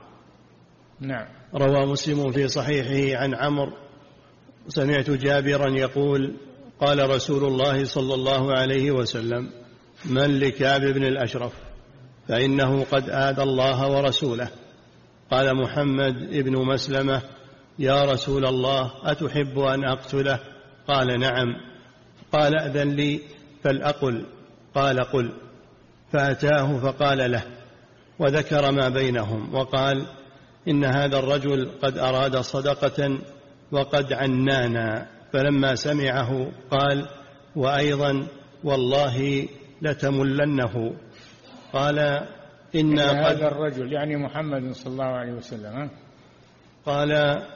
نعم. روى مسلم في صحيحه عن عمرو: سمعت جابرا يقول: قال رسول الله صلى الله عليه وسلم: من لكعب بن الأشرف فإنه قد آذى الله ورسوله. قال محمد بن مسلمة: يا رسول الله أتحب أن أقتله؟ قال: نعم. قال: أذن لي فلأقل. قال: قل. فأتاه فقال له وذكر ما بينهم وقال: إن هذا الرجل قد أراد صدقة وقد عنانا. فلما سمعه قال: وأيضا والله لتملنه. قال: إن هذا الرجل يعني محمد صلى الله عليه وسلم. قال: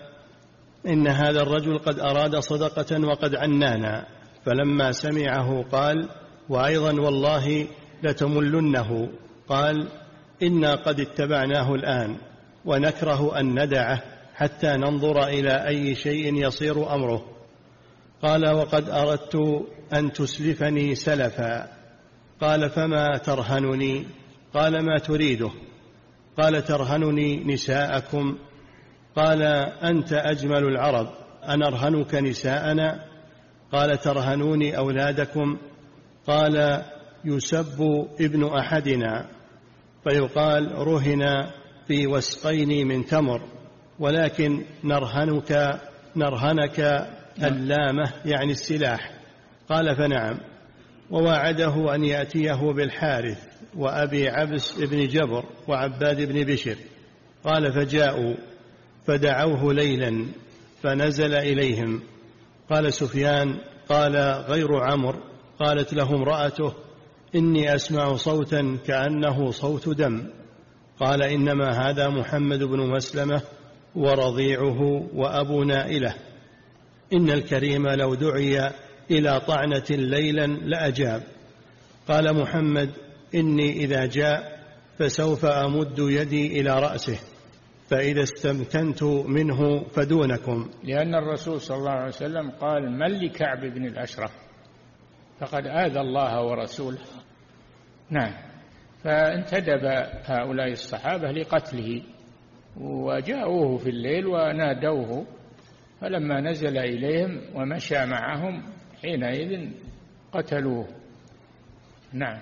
إن هذا الرجل قد أراد صدقة وقد عنانا. فلما سمعه قال: وأيضا والله لتملنه. قال: إنا قد اتبعناه الآن ونكره أن ندعه حتى ننظر إلى أي شيء يصير أمره. قال: وقد أردت أن تسلفني سلفا. قال: فما ترهنني؟ قال: ما تريده؟ قال: ترهنني نساءكم. قال: أنت أجمل العرب، أنرهنك نساءنا؟ قال: ترهنوني أولادكم. قال: يسب ابن أحدنا فيقال: رهن في وسقين من تمر، ولكن نرهنك اللامة يعني السلاح. قال: فنعم. وواعده أن يأتيه بالحارث وأبي عبس بن جبر وعباد بن بشر. قال: فجاءوا فدعوه ليلا فنزل إليهم. قال سفيان: قال غير عمرو: قالت له امرأته: إني أسمع صوتا كأنه صوت دم. قال: إنما هذا محمد بن مسلمة ورضيعه وأبو نائلة. إن الكريم لو دعي إلى طعنة ليلا لأجاب. قال محمد: إني إذا جاء فسوف أمد يدي إلى رأسه، فإذا استمكنت منه فدونكم. لأن الرسول صلى الله عليه وسلم قال: من لكعب بن الأشرف فقد آذى الله ورسوله. نعم. فانتدب هؤلاء الصحابة لقتله، وجاءوه في الليل ونادوه، فلما نزل إليهم ومشى معهم حينئذ قتلوه. نعم.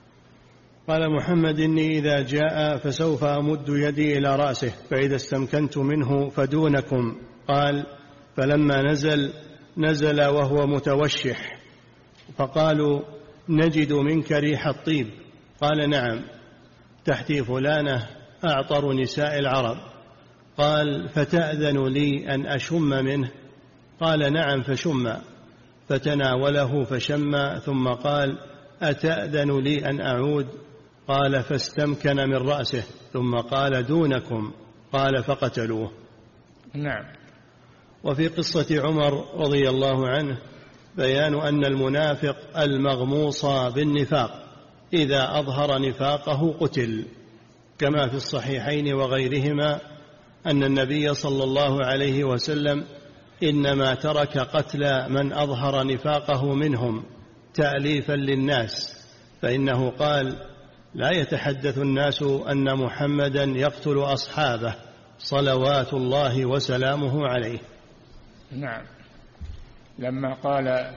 قال محمد: إني إذا جاء فسوف أمد يدي إلى رأسه، فإذا استمكنت منه فدونكم. قال: فلما نزل وهو متوشح، فقالوا: نجد منك ريح الطيب. قال: نعم، تحتي فلانة أعطر نساء العرب. قال: فتأذن لي أن أشم منه؟ قال: نعم، فشم. فتناوله فشم، ثم قال: أتأذن لي أن أعود؟ قال: فاستمكن من رأسه، ثم قال: دونكم. قال: فقتلوه. نعم. وفي قصة عمر رضي الله عنه بيان أن المنافق المغموص بالنفاق إذا أظهر نفاقه قتل، كما في الصحيحين وغيرهما أن النبي صلى الله عليه وسلم إنما ترك قتل من أظهر نفاقه منهم تأليفا للناس، فإنه قال: لا يتحدث الناس أن محمدا يقتل أصحابه صلوات الله وسلامه عليه. نعم. لما قال: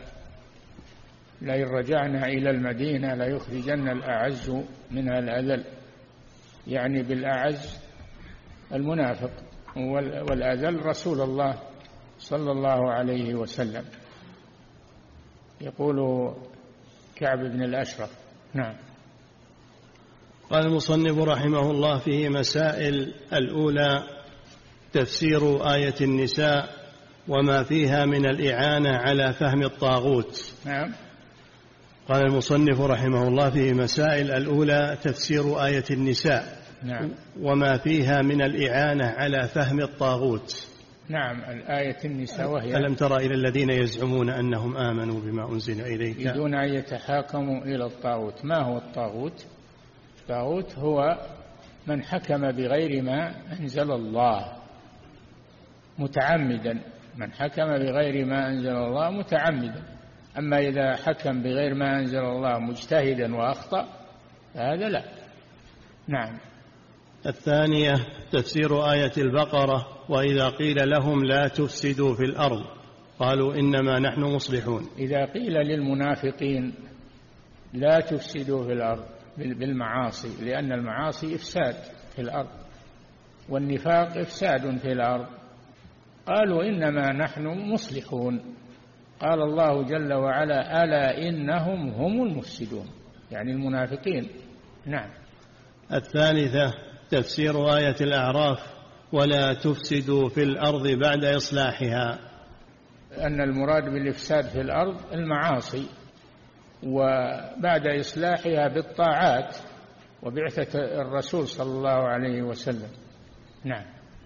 لئن رجعنا إلى المدينة ليخرجن الأعز منها الأذل، يعني بالأعز المنافق، والأذل رسول الله صلى الله عليه وسلم. يقول كعب بن الأشرف. نعم. قال المصنف رحمه الله فيه مسائل. الأولى تفسير آية النساء وما فيها من الإعانة على فهم الطاغوت. نعم. قال المصنف رحمه الله فيه مسائل. الأولى تفسير آية النساء. نعم. وما فيها من الإعانة على فهم الطاغوت. نعم. الآية النساء وهي ألم تر إلى الذين يزعمون أنهم آمنوا بما أنزل إليك يريدون أن يتحاكموا إلى الطاغوت. ما هو الطاغوت؟ الطاغوت هو من حكم بغير ما أنزل الله متعمدا، من حكم بغير ما أنزل الله متعمدا. أما إذا حكم بغير ما أنزل الله مجتهدا وأخطأ فهذا لا. نعم. الثانية تفسير آية البقرة وإذا قيل لهم لا تفسدوا في الأرض قالوا إنما نحن مصلحون. إذا قيل للمنافقين لا تفسدوا في الأرض بالمعاصي، لأن المعاصي إفساد في الأرض والنفاق إفساد في الأرض، قالوا إنما نحن مصلحون. قال الله جل وعلا ألا إنهم هم المفسدون، يعني المنافقين. نعم. الثالثة تفسير آية الأعراف ولا تفسدوا في الأرض بعد إصلاحها. أن المراد بالإفساد في الأرض المعاصي، وبعد إصلاحها بالطاعات وبعثة الرسول صلى الله عليه وسلم. نعم.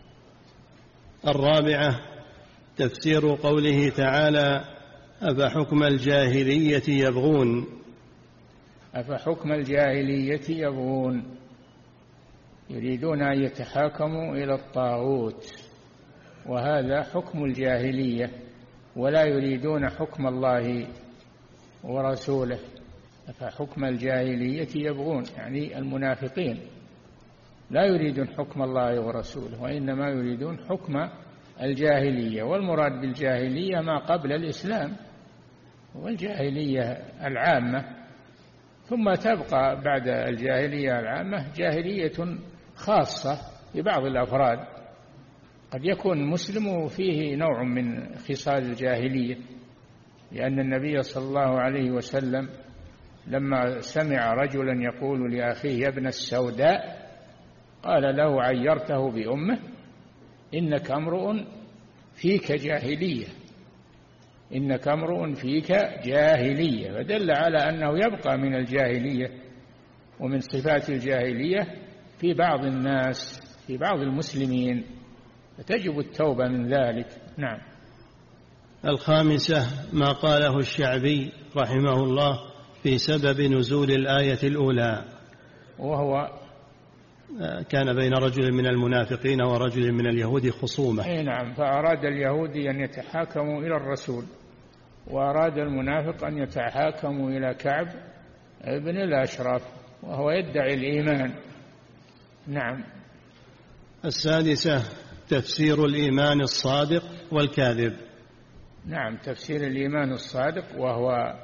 الرابعة تفسير قوله تعالى أفحكم الجاهلية يبغون. أفحكم الجاهلية يبغون، يريدون أن يتحاكموا إلى الطاغوت، وهذا حكم الجاهلية، ولا يريدون حكم الله ورسوله. أفحكم الجاهلية يبغون، يعني المنافقين لا يريدون حكم الله ورسوله، وإنما يريدون حكم الجاهلية. والمراد بالجاهلية ما قبل الإسلام، والجاهلية العامة، ثم تبقى بعد الجاهلية العامة جاهلية خاصة لبعض الأفراد. قد يكون المسلم فيه نوع من خصال الجاهلية، لأن النبي صلى الله عليه وسلم لما سمع رجلا يقول لأخيه يا ابن السوداء قال له عيرته بأمه إنك امرؤ فيك جاهلية، إنك امرؤ فيك جاهلية، فدل على أنه يبقى من الجاهلية ومن صفات الجاهلية في بعض الناس، في بعض المسلمين، فتجب التوبة من ذلك. نعم. الخامسة ما قاله الشعبي رحمه الله في سبب نزول الآية الأولى، وهو كان بين رجل من المنافقين ورجل من اليهود خصومة. نعم. فأراد اليهودي أن يتحاكموا إلى الرسول، وأراد المنافق أن يتحاكموا إلى كعب ابن الأشرف وهو يدعي الإيمان. نعم. السادسة تفسير الإيمان الصادق والكاذب. نعم. تفسير الإيمان الصادق وهو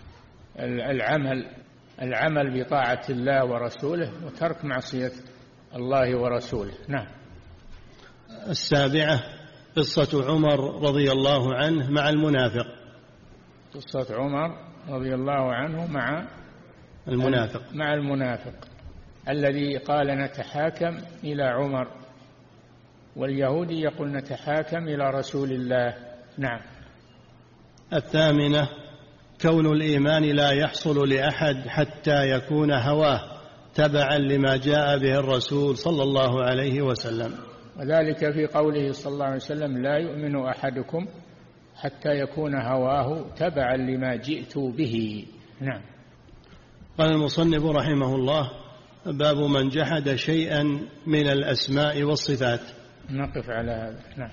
العمل بطاعة الله ورسوله وترك معصية الله ورسوله. نعم. السابعة قصة عمر رضي الله عنه مع المنافق. قصة عمر رضي الله عنه مع المنافق الذي قال نتحاكم إلى عمر، واليهودي يقول نتحاكم إلى رسول الله. نعم. الثامنة كون الإيمان لا يحصل لأحد حتى يكون هواه تبعا لما جاء به الرسول صلى الله عليه وسلم، وذلك في قوله صلى الله عليه وسلم لا يؤمن أحدكم حتى يكون هواه تبعا لما جئت به. نعم. قال المصنف رحمه الله باب من جحد شيئا من الأسماء والصفات. نقف على هذا. نعم.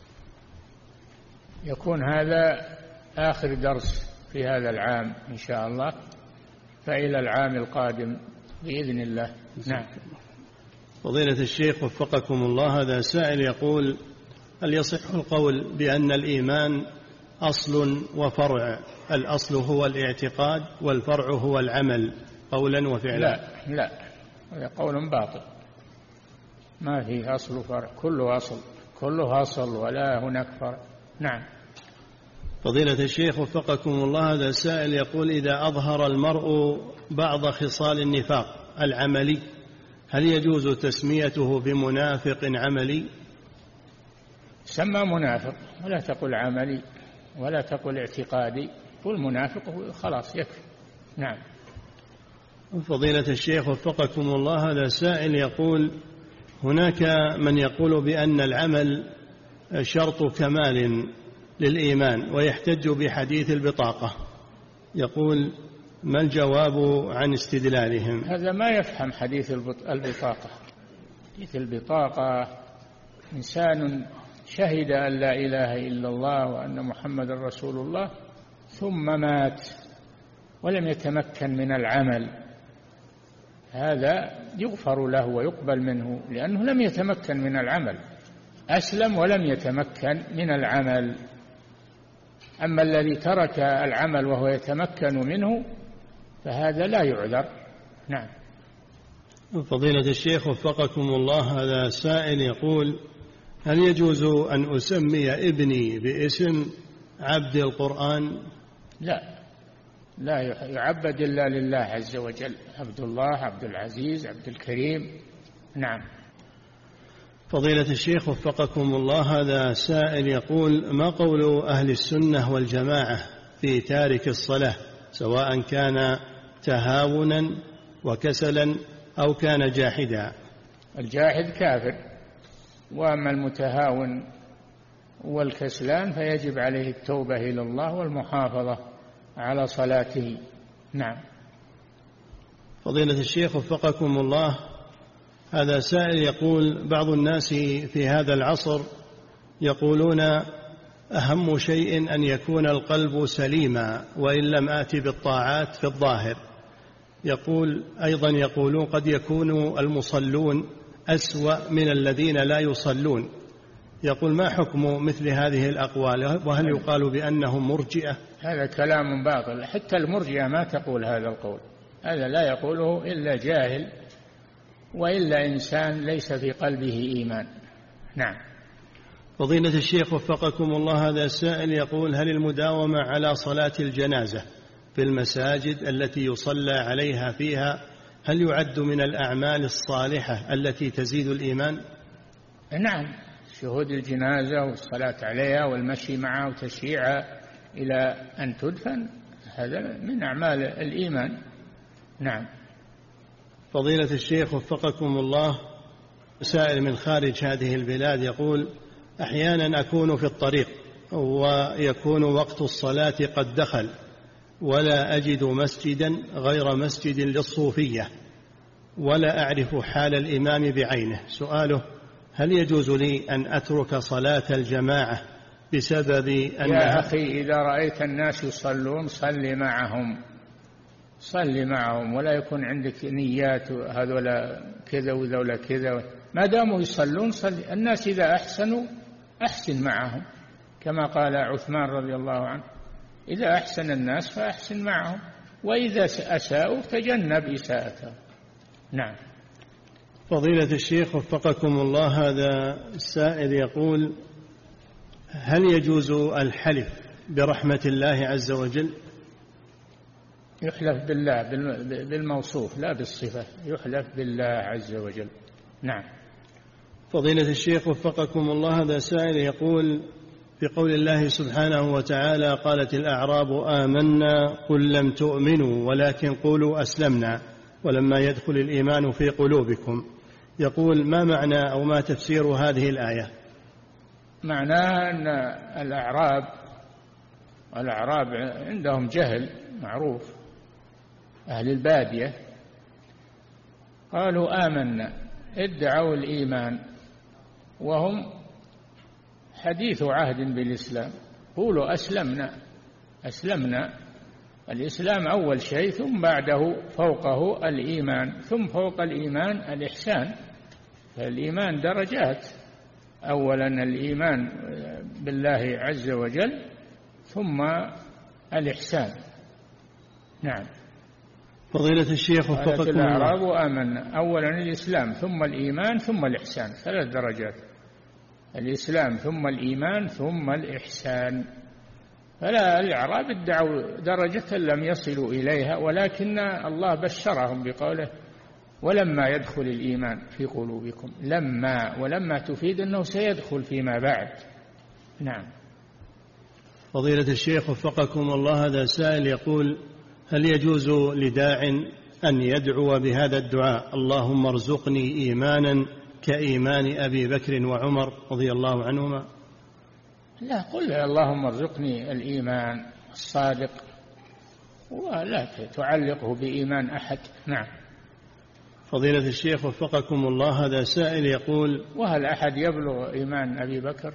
يكون هذا آخر درس في هذا العام إن شاء الله، فإلى العام القادم بإذن الله. نعم. فضيلة الشيخ وفقكم الله، هذا سائل يقول هل يصح القول بأن الإيمان أصل وفرع؟ الأصل هو الاعتقاد والفرع هو العمل قولا وفعلا. لا، هذا قول باطل، ما فيه أصل وفرع، كله أصل ولا هناك فرع. نعم. فضيلة الشيخ وفقكم الله، هذا سائل يقول إذا أظهر المرء بعض خصال النفاق العملي هل يجوز تسميته بمنافق عملي؟ سمى منافق، ولا تقل عملي ولا تقل اعتقادي، قل منافق خلاص يكفي. نعم. فضيلة الشيخ وفقكم الله، هذا سائل يقول: هناك من يقول بأن العمل شرط كمال للإيمان ويحتج بحديث البطاقة، يقول: ما الجواب عن استدلالهم؟ هذا ما يفهم حديث البطاقة. حديث البطاقة إنسان شهد أن لا إله إلا الله وأن محمد رسول الله ثم مات ولم يتمكن من العمل، هذا يغفر له ويقبل منه لأنه لم يتمكن من العمل، أسلم ولم يتمكن من العمل. أما الذي ترك العمل وهو يتمكن منه فهذا لا يعذر. نعم. فضيلة الشيخ وفقكم الله، هذا سائل يقول: هل يجوز أن أسمي ابني باسم عبد القرآن؟ لا يعبد إلا لله عز وجل، عبد الله، عبد العزيز، عبد الكريم. نعم. فضيلة الشيخ وفقكم الله، هذا سائل يقول: ما قول أهل السنة والجماعة في تارك الصلاة، سواء كان تهاونا وكسلا أو كان جاحدا؟ الجاحد كافر، وأما المتهاون والكسلان فيجب عليه التوبة إلى الله والمحافظة على صلاته. نعم. فضيلة الشيخ وفقكم الله، هذا سائل يقول: بعض الناس في هذا العصر يقولون أهم شيء أن يكون القلب سليما وإن لم آتي بالطاعات في الظاهر. يقول أيضا يقولون قد يكون المصلون أسوأ من الذين لا يصلون. يقول: ما حكم مثل هذه الأقوال، وهل يقال بأنهم مرجئة؟ هذا كلام باطل، حتى المرجئة ما تقول هذا القول، هذا لا يقوله إلا جاهل وإلا إنسان ليس في قلبه إيمان. نعم. فضيلة الشيخ وفقكم الله، هذا السائل يقول: هل المداومة على صلاة الجنازة في المساجد التي يصلى عليها فيها هل يعد من الأعمال الصالحة التي تزيد الإيمان؟ نعم، شهود الجنازة والصلاة عليها والمشي معها وتشييعها إلى أن تدفن هذا من أعمال الإيمان. نعم. فضيلة الشيخ وفقكم الله، سائل من خارج هذه البلاد يقول: أحيانا أكون في الطريق ويكون وقت الصلاة قد دخل ولا أجد مسجدا غير مسجد للصوفية ولا أعرف حال الإمام بعينه. سؤاله: هل يجوز لي أن أترك صلاة الجماعة بسبب أن يا أخي إذا رأيت الناس يصلون صل معهم ولا يكون عندك نيات هذولا كذا وذولا كذا، ما داموا يصلون صلي. الناس إذا أحسنوا أحسن معهم، كما قال عثمان رضي الله عنه: إذا أحسن الناس فأحسن معهم، وإذا أساءوا تجنب إساءتهم. نعم. فضيلة الشيخ وفقكم الله، هذا السائل يقول: هل يجوز الحلف برحمة الله عز وجل؟ يحلف بالله بالموصوف لا بالصفة، يحلف بالله عز وجل. نعم. فضيلة الشيخ وفقكم الله، هذا سائل يقول: في قول الله سبحانه وتعالى: قالت الأعراب آمنا قل لم تؤمنوا ولكن قولوا أسلمنا ولما يدخل الإيمان في قلوبكم. يقول: ما معنى أو ما تفسير هذه الآية؟ معناها أن الأعراب عندهم جهل معروف، أهل البادية قالوا آمنا، ادعوا الإيمان وهم حديث عهد بالإسلام، قولوا أسلمنا. الإسلام أول شيء، ثم بعده فوقه الإيمان، ثم فوق الإيمان الإحسان. فالإيمان درجات، أولا الإيمان بالله عز وجل ثم الإحسان. نعم. فضيلة الشيخ وفقكم الله، الأعراب آمنا، أولا الإسلام ثم الإيمان ثم الإحسان، 3 درجات: الإسلام ثم الإيمان ثم الإحسان. فلا الأعراب ادعوا درجة لم يصلوا إليها، ولكن الله بشرهم بقوله: ولما يدخل الإيمان في قلوبكم. ولما تفيد أنه سيدخل فيما بعد. نعم. فضيلة الشيخ وفقكم الله، هذا سائل يقول: هل يجوز لداع أن يدعو بهذا الدعاء: اللهم ارزقني إيمانا كإيمان أبي بكر وعمر رضي الله عنهما؟ لا، قل اللهم ارزقني الإيمان الصادق، ولا تعلقه بإيمان أحد. نعم. فضيلة الشيخ وفقكم الله، هذا سائل يقول: وهل أحد يبلغ إيمان أبي بكر؟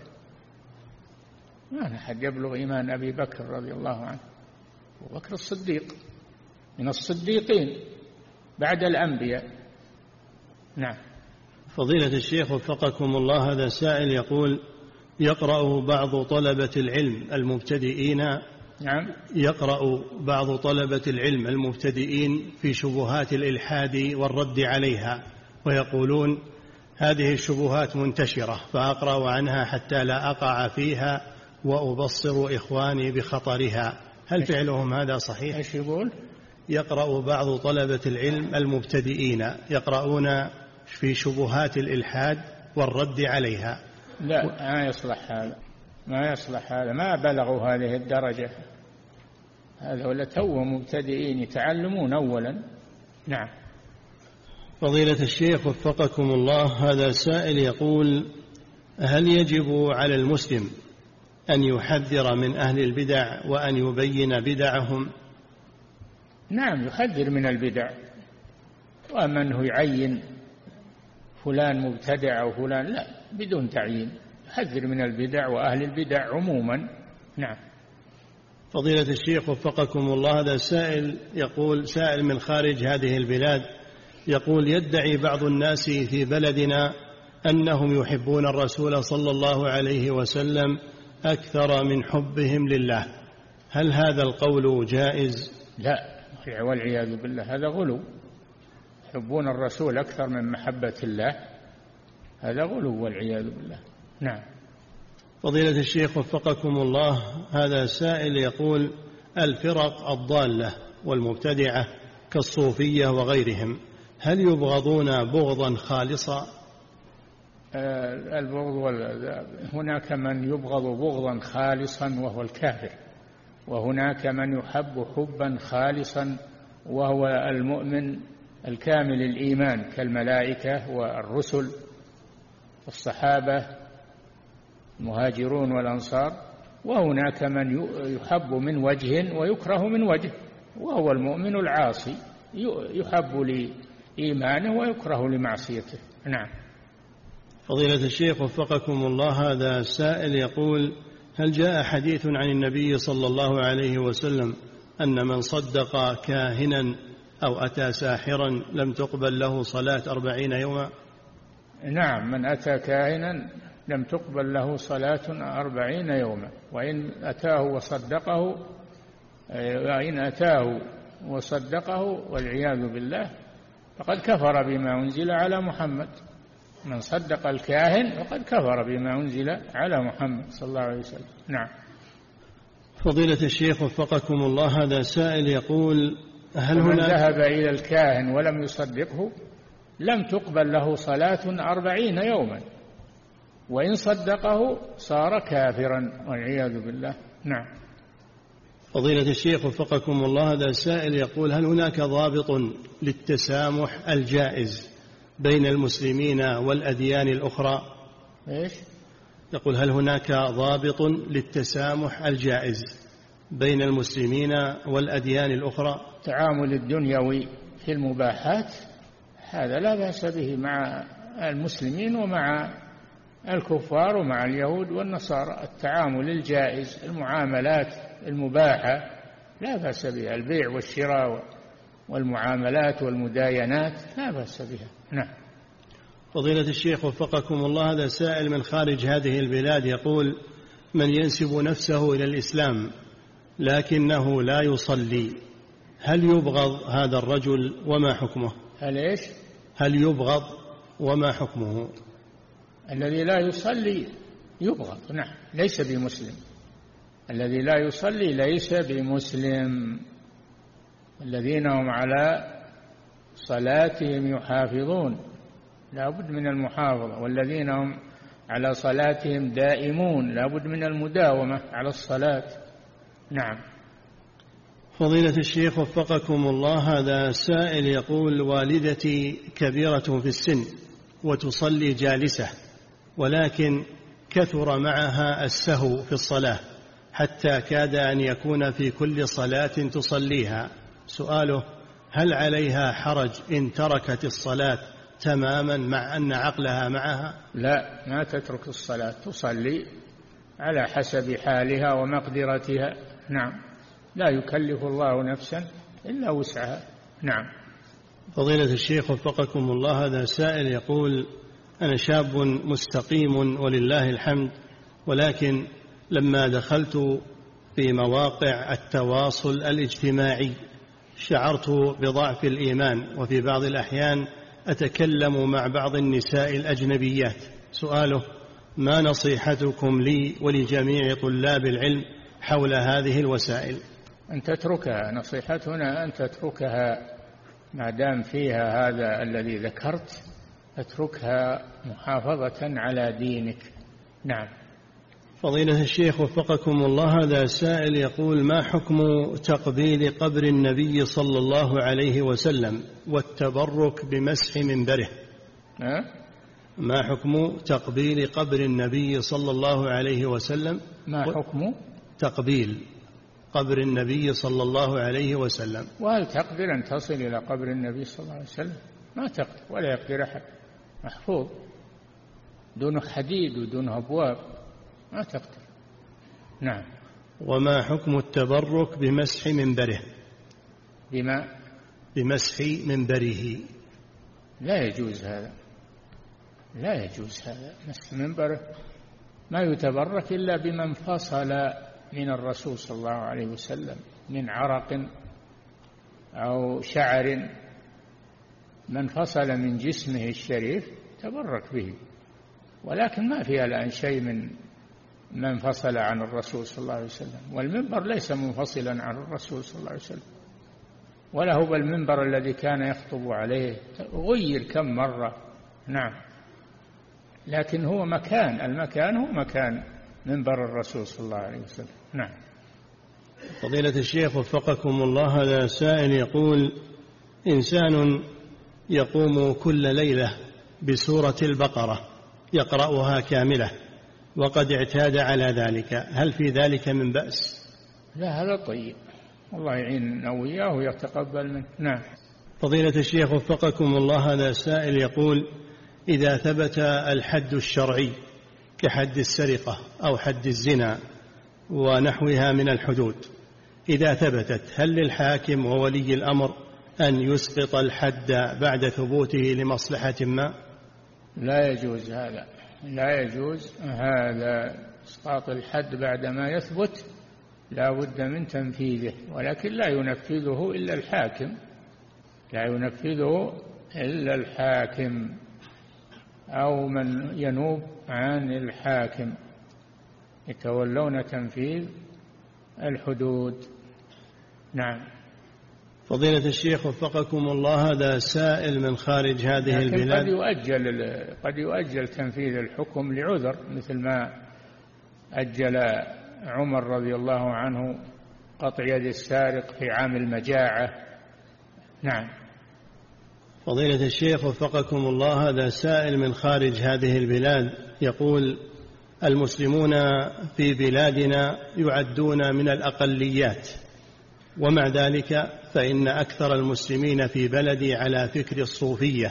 ما أحد يبلغ إيمان أبي بكر رضي الله عنه. أبو بكر الصديق من الصديقين بعد الأنبياء. نعم. فضيلة الشيخ وفقكم الله، هذا سائل يقول: يقرأ بعض طلبة العلم المبتدئين نعم. يقرأ بعض طلبة العلم المبتدئين في شبهات الإلحاد والرد عليها، ويقولون: هذه الشبهات منتشرة فأقرأ عنها حتى لا أقع فيها وأبصر إخواني بخطرها. هل فعلهم هذا صحيح؟ ايش يقول؟ يقرأ بعض طلبة العلم المبتدئين يقرؤون في شبهات الإلحاد والرد عليها. لا، ما يصلح هذا، ما يصلح هذا، ما بلغوا هذه الدرجة. هذا ولا تو مبتدئين يتعلمون أولا. نعم. فضيلة الشيخ وفقكم الله، هذا سائل يقول: هل يجب على المسلم أن يحذر من أهل البدع وأن يبين بدعهم؟ نعم، يحذر من البدع، ومنه يعين فلان مبتدع أو فلان، لا، بدون تعيين، يحذر من البدع وأهل البدع عموما. نعم. فضيلة الشيخ وفقكم الله، هذا سائل يقول: سائل من خارج هذه البلاد يقول: يدعي بعض الناس في بلدنا أنهم يحبون الرسول صلى الله عليه وسلم أكثر من حبهم لله، هل هذا القول جائز؟ لا، والعياذ بالله، هذا غلو. يحبون الرسول أكثر من محبة الله، هذا غلو والعياذ بالله. نعم. فضيلة الشيخ وفقكم الله، هذا سائل يقول: الفرق الضالة والمبتدعة كالصوفية وغيرهم هل يبغضون بغضا خالصا؟ البغض هناك من يبغض بغضا خالصا وهو الكافر، وهناك من يحب حبا خالصا وهو المؤمن الكامل الإيمان كالملائكة والرسل والصحابة المهاجرون والأنصار. وهناك من يحب من وجه ويكره من وجه، وهو المؤمن العاصي يحب لإيمانه ويكره لمعصيته. نعم. فضيلة الشيخ وفقكم الله، هذا سائل يقول: هل جاء حديث عن النبي صلى الله عليه وسلم أن من صدق كاهنا أو أتى ساحرا لم تقبل له صلاة 40 يوما؟ نعم، من أتى كاهنا لم تقبل له صلاة 40 يوما، وإن أتاه وصدقه والعياذ بالله فقد كفر بما أنزل على محمد. من صدق الكاهن فقد كفر بما أنزل على محمد صلى الله عليه وسلم. نعم. فضيلة الشيخ وفقكم الله، هذا سائل يقول: هل من ذهب إلى الكاهن ولم يصدقه لم تقبل له صلاة 40 يوما، وإن صدقه صار كافرا والعياذ بالله. نعم. فضيلة الشيخ وفقكم الله، هذا سائل يقول: هل هناك ضابط للتسامح الجائز بين المسلمين والأديان الأخرى؟ إيش؟ يقول: هل هناك ضابط للتسامح الجائز بين المسلمين والأديان الأخرى؟ التعامل الدنيوي في المباحات هذا لا بأس به مع المسلمين ومع الكفار ومع اليهود والنصارى. التعامل الجائز، المعاملات المباحة لا بأس بها، البيع والشراء والمعاملات والمداينات لا بأس بها. نعم. فضيلة الشيخ وفقكم الله، هذا سائل من خارج هذه البلاد يقول: من ينسب نفسه إلى الإسلام لكنه لا يصلي هل يبغض هذا الرجل وما حكمه؟ هل يبغض وما حكمه؟ الذي لا يصلي يبغض، نعم، ليس بمسلم. الذي لا يصلي ليس بمسلم. الذين هم على صلاتهم يحافظون، لا بد من المحافظة. والذين هم على صلاتهم دائمون، لا بد من المداومة على الصلاة. نعم. فضيلة الشيخ وفقكم الله، هذا سائل يقول: والدتي كبيرة في السن وتصلي جالسة، ولكن كثر معها السهو في الصلاة حتى كاد أن يكون في كل صلاة تصليها. سؤاله: هل عليها حرج إن تركت الصلاة تماما مع أن عقلها معها؟ لا، ما تترك الصلاة، تصلي على حسب حالها ومقدرتها. نعم، لا يكلف الله نفسا إلا وسعها. نعم. فضيلة الشيخ وفقكم الله، هذا سائل يقول: أنا شاب مستقيم ولله الحمد، ولكن لما دخلت في مواقع التواصل الاجتماعي شعرت بضعف الإيمان، وفي بعض الأحيان أتكلم مع بعض النساء الأجنبيات. سؤاله: ما نصيحتكم لي ولجميع طلاب العلم حول هذه الوسائل؟ أن تتركها، نصيحتنا أن تتركها ما دام فيها هذا الذي ذكرت، اتركها محافظة على دينك. نعم. فضيلة الشيخ وفقكم الله، هذا سائل يقول: ما حكم تقبيل قبر النبي صلى الله عليه وسلم والتبرك بمسح منبره؟ ما حكم تقبيل قبر النبي صلى الله عليه وسلم؟ ما حكم تقبيل قبر النبي صلى الله عليه وسلم. وهل تقدر أن تصل إلى قبر النبي صلى الله عليه وسلم؟ ما تقدر ولا يقدر أحد، محفوظ دونه حديد ودونه أبواب، ما تقدر. نعم. وما حكم التبرك بمسح منبره؟ بمسح منبره. لا يجوز هذا، لا يجوز هذا. مسح منبره ما يتبرك إلا بمن فصل من الرسول صلى الله عليه وسلم من عرق أو شعر، من فصل من جسمه الشريف تبرك به، ولكن ما فيها الآن شيء من فصل عن الرسول صلى الله عليه وسلم. والمنبر ليس منفصلا عن الرسول صلى الله عليه وسلم، ولا هو المنبر الذي كان يخطب عليه، غير كم مرة. نعم. لكن هو المكان هو مكان منبر الرسول صلى الله عليه وسلم. نعم. فضيلة الشيخ وفقكم الله، هذا سائل يقول: إنسان يقوم كل ليلة بسورة البقرة يقرأها كاملة وقد اعتاد على ذلك، هل في ذلك من بأس؟ لا، هذا طيب، الله يعيننا وإياه ويتقبل منه. نعم. فضيلة الشيخ وفقكم الله، هذا سائل يقول: إذا ثبت الحد الشرعي كحد السرقة أو حد الزنا ونحوها من الحدود، إذا ثبتت، هل للحاكم وولي الأمر أن يسقط الحد بعد ثبوته لمصلحة ما؟ لا يجوز هذا، لا يجوز هذا. إسقاط الحد بعد ما يثبت لا بد من تنفيذه، ولكن لا ينفذه إلا الحاكم، لا ينفذه إلا الحاكم أو من ينوب عن الحاكم، يتولون تنفيذ الحدود. نعم. فضيلة الشيخ وفقكم الله، هذا سائل من خارج هذه البلاد. قد يؤجل تنفيذ الحكم لعذر، مثل ما أجل عمر رضي الله عنه قطع يد السارق في عام المجاعة. نعم. فضيلة الشيخ وفقكم الله، هذا سائل من خارج هذه البلاد يقول: المسلمون في بلادنا يعدون من الأقليات، ومع ذلك فإن أكثر المسلمين في بلدي على فكر الصوفية،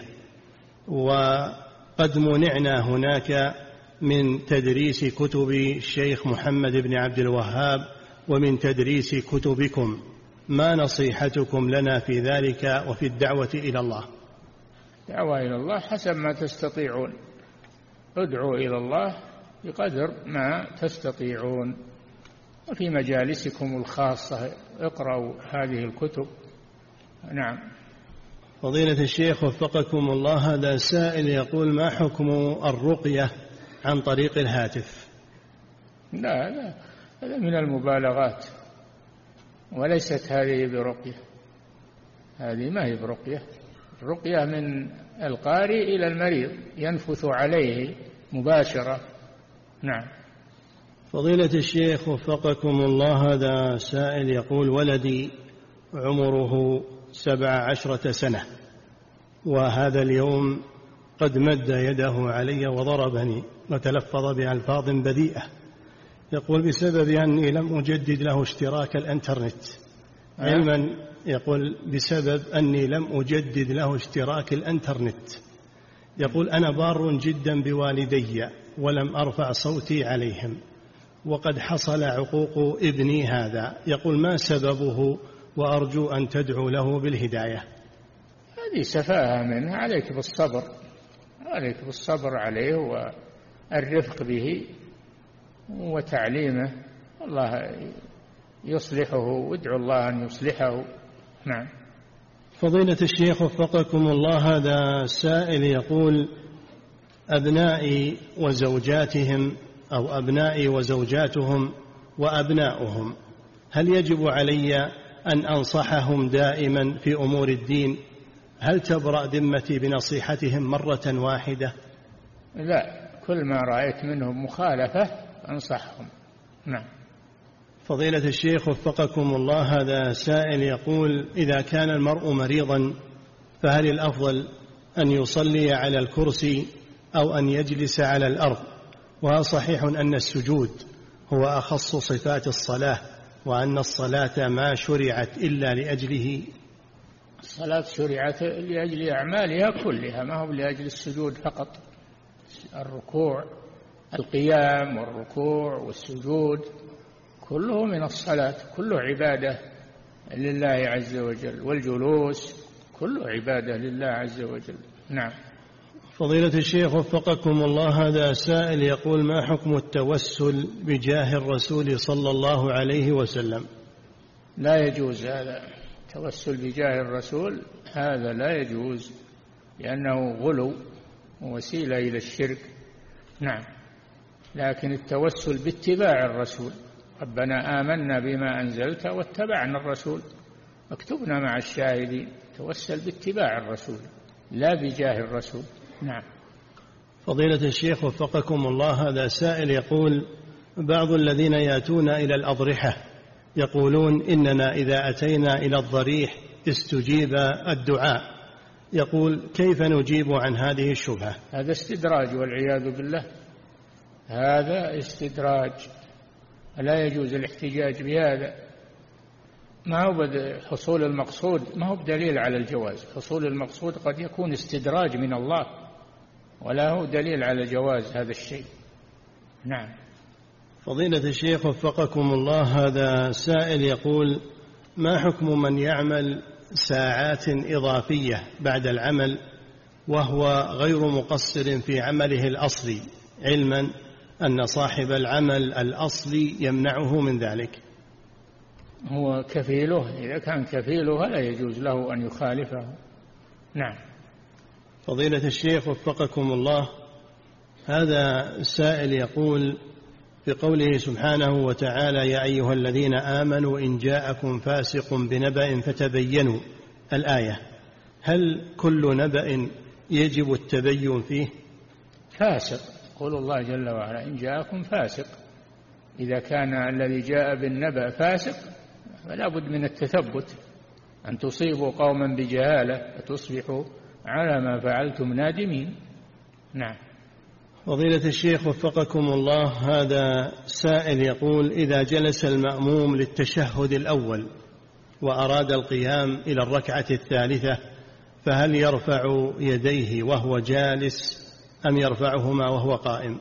وقد منعنا هناك من تدريس كتب الشيخ محمد بن عبد الوهاب ومن تدريس كتبكم، ما نصيحتكم لنا في ذلك وفي الدعوة إلى الله؟ دعوة إلى الله حسب ما تستطيعون، ادعوا إلى الله بقدر ما تستطيعون، وفي مجالسكم الخاصة اقرأوا هذه الكتب. نعم. فضيلة الشيخ وفقكم الله، هذا سائل يقول: ما حكم الرقية عن طريق الهاتف؟ لا، هذا من المبالغات، وليست هذه برقية، هذه ما هي برقية، الرقية من القارئ إلى المريض ينفث عليه مباشرة. نعم. فضيلة الشيخ وفقكم الله، هذا سائل يقول: ولدي عمره 17 سنة، وهذا اليوم قد مد يده علي وضربني وتلفظ بألفاظ بذيئة. يقول: بسبب أني لم أجدد له اشتراك الإنترنت. علما يقول: بسبب أني لم أجدد له اشتراك الإنترنت. يقول: أنا بار جدا بوالدي ولم أرفع صوتي عليهم، وقد حصل عقوق ابني هذا. يقول: ما سببه؟ وأرجو أن تدعو له بالهداية. هذه سفاهة منه. عليك بالصبر، عليك بالصبر عليه والرفق به وتعليمه. الله يصلحه، وادعو الله أن يصلحه. نعم. فضيلة الشيخ وفقكم الله، هذا سائل يقول: أبنائي وزوجاتهم أو أبنائي وزوجاتهم وأبناؤهم، هل يجب علي أن أنصحهم دائما في أمور الدين؟ هل تبرأ ذمتي بنصيحتهم مرة واحدة؟ لا، كل ما رأيت منهم مخالفة أنصحهم. نعم. فضيلة الشيخ وفقكم الله، هذا سائل يقول: إذا كان المرء مريضا فهل الأفضل أن يصلي على الكرسي أو أن يجلس على الأرض؟ وهل صحيح أن السجود هو أخص صفات الصلاة، وأن الصلاة ما شرعت إلا لأجله؟ الصلاة شرعت لأجل أعمالها كلها، ما هو لأجل السجود فقط. الركوع، القيام والركوع والسجود كله من الصلاة، كله عبادة لله عز وجل، والجلوس كله عبادة لله عز وجل. نعم. فضيلة الشيخ وفقكم الله، هذا سائل يقول: ما حكم التوسل بجاه الرسول صلى الله عليه وسلم؟ لا يجوز هذا. التوسل بجاه الرسول هذا لا يجوز، لأنه غلو ووسيلة إلى الشرك. نعم. لكن التوسل باتباع الرسول: ربنا آمنا بما أنزلت واتبعنا الرسول اكتبنا مع الشاهدين. توسل باتباع الرسول لا بجاه الرسول. نعم. فضيلة الشيخ وفقكم الله، هذا سائل يقول: بعض الذين يأتون إلى الأضرحة يقولون إننا إذا أتينا إلى الضريح استجيب الدعاء. يقول: كيف نجيب عن هذه الشبهة؟ هذا استدراج والعياذ بالله، هذا استدراج، لا يجوز الاحتجاج بهذا. ما هو حصول المقصود ما هو بدليل على الجواز. حصول المقصود قد يكون استدراج من الله، ولا هو دليل على جواز هذا الشيء. نعم. فضيلة الشيخ وفقكم الله، هذا سائل يقول: ما حكم من يعمل ساعات إضافية بعد العمل وهو غير مقصر في عمله الأصلي، علما أن صاحب العمل الأصلي يمنعه من ذلك؟ هو كفيله، إذا كان كفيله لا يجوز له أن يخالفه. نعم. فضيلة الشيخ وفقكم الله، هذا السائل يقول: في قوله سبحانه وتعالى: يا أيها الذين آمنوا إن جاءكم فاسق بنبأ فتبينوا، الآية، هل كل نبأ يجب التبين فيه؟ فاسق، قول الله جل وعلا: إن جاءكم فاسق. إذا كان الذي جاء بالنبأ فاسق فلا بد من التثبت، أن تصيبوا قوما بجهالة فتصبحوا على ما فعلتم نادمين. نعم. فضيلة الشيخ وفقكم الله، هذا سائل يقول: إذا جلس المأموم للتشهد الأول وأراد القيام إلى الركعة الثالثة فهل يرفع يديه وهو جالس أم يرفعهما وهو قائم؟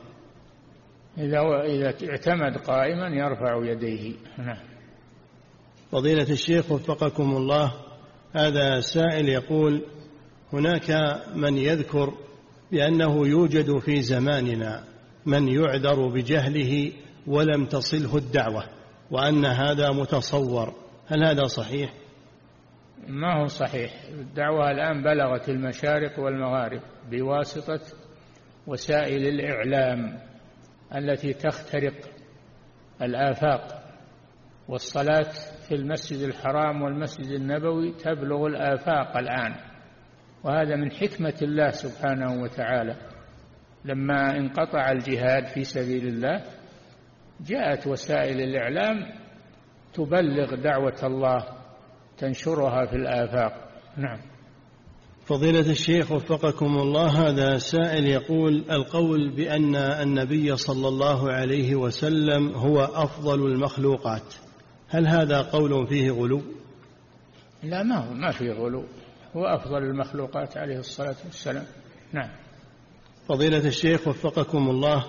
إذا اعتمد قائما يرفع يديه. نعم. فضيلة الشيخ وفقكم الله، هذا سائل يقول: هناك من يذكر بأنه يوجد في زماننا من يعذر بجهله ولم تصله الدعوة، وأن هذا متصور، هل هذا صحيح؟ ما هو صحيح. الدعوة الآن بلغت المشارق والمغارب بواسطة وسائل الإعلام التي تخترق الآفاق، والصلاة في المسجد الحرام والمسجد النبوي تبلغ الآفاق الآن، وهذا من حكمة الله سبحانه وتعالى. لما انقطع الجهاد في سبيل الله جاءت وسائل الإعلام تبلغ دعوة الله، تنشرها في الآفاق. نعم. فضيلة الشيخ وفقكم الله، هذا سائل يقول: القول بأن النبي صلى الله عليه وسلم هو أفضل المخلوقات، هل هذا قول فيه غلو؟ لا، ما فيه غلو، هو أفضل المخلوقات عليه الصلاة والسلام. نعم. فضيلة الشيخ وفقكم الله،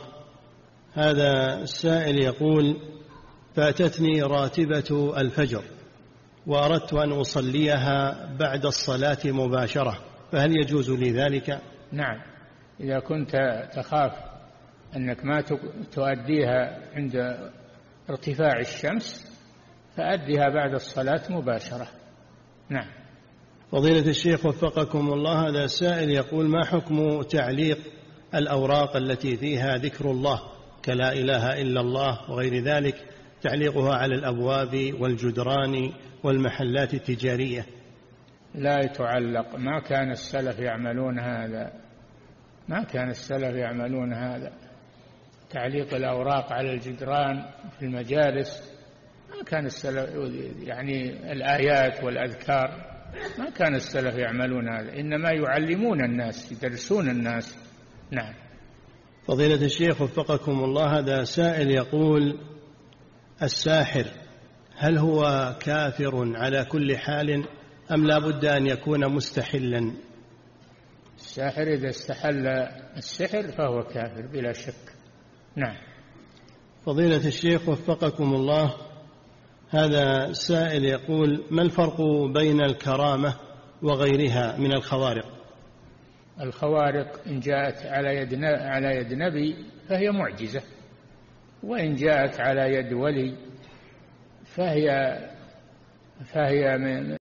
هذا السائل يقول: فاتتني راتبة الفجر وأردت أن أصليها بعد الصلاة مباشرة، فهل يجوز لي ذلك؟ نعم، إذا كنت تخاف أنك ما تؤديها عند ارتفاع الشمس فأديها بعد الصلاة مباشرة. نعم. فضيلة الشيخ وفقكم الله، هذا السائل يقول: ما حكم تعليق الأوراق التي فيها ذكر الله كلا إله إلا الله وغير ذلك، تعليقها على الأبواب والجدران والمحلات التجارية؟ لا يتعلق، ما كان السلف يعملون هذا، ما كان السلف يعملون هذا، تعليق الأوراق على الجدران في المجالس، ما كان السلف، يعني الآيات والأذكار، ما كان السلف يعملون هذا، إنما يعلمون الناس، يدرسون الناس. نعم. فضيلة الشيخ وفقكم الله، هذا سائل يقول: الساحر هل هو كافر على كل حال أم لا بد أن يكون مستحلا؟ الساحر إذا استحل السحر فهو كافر بلا شك. نعم. فضيلة الشيخ وفقكم الله، هذا سائل يقول: ما الفرق بين الكرامة وغيرها من الخوارق؟ الخوارق إن جاءت على يد نبي فهي معجزة، وإن جاءت على يد ولي فهي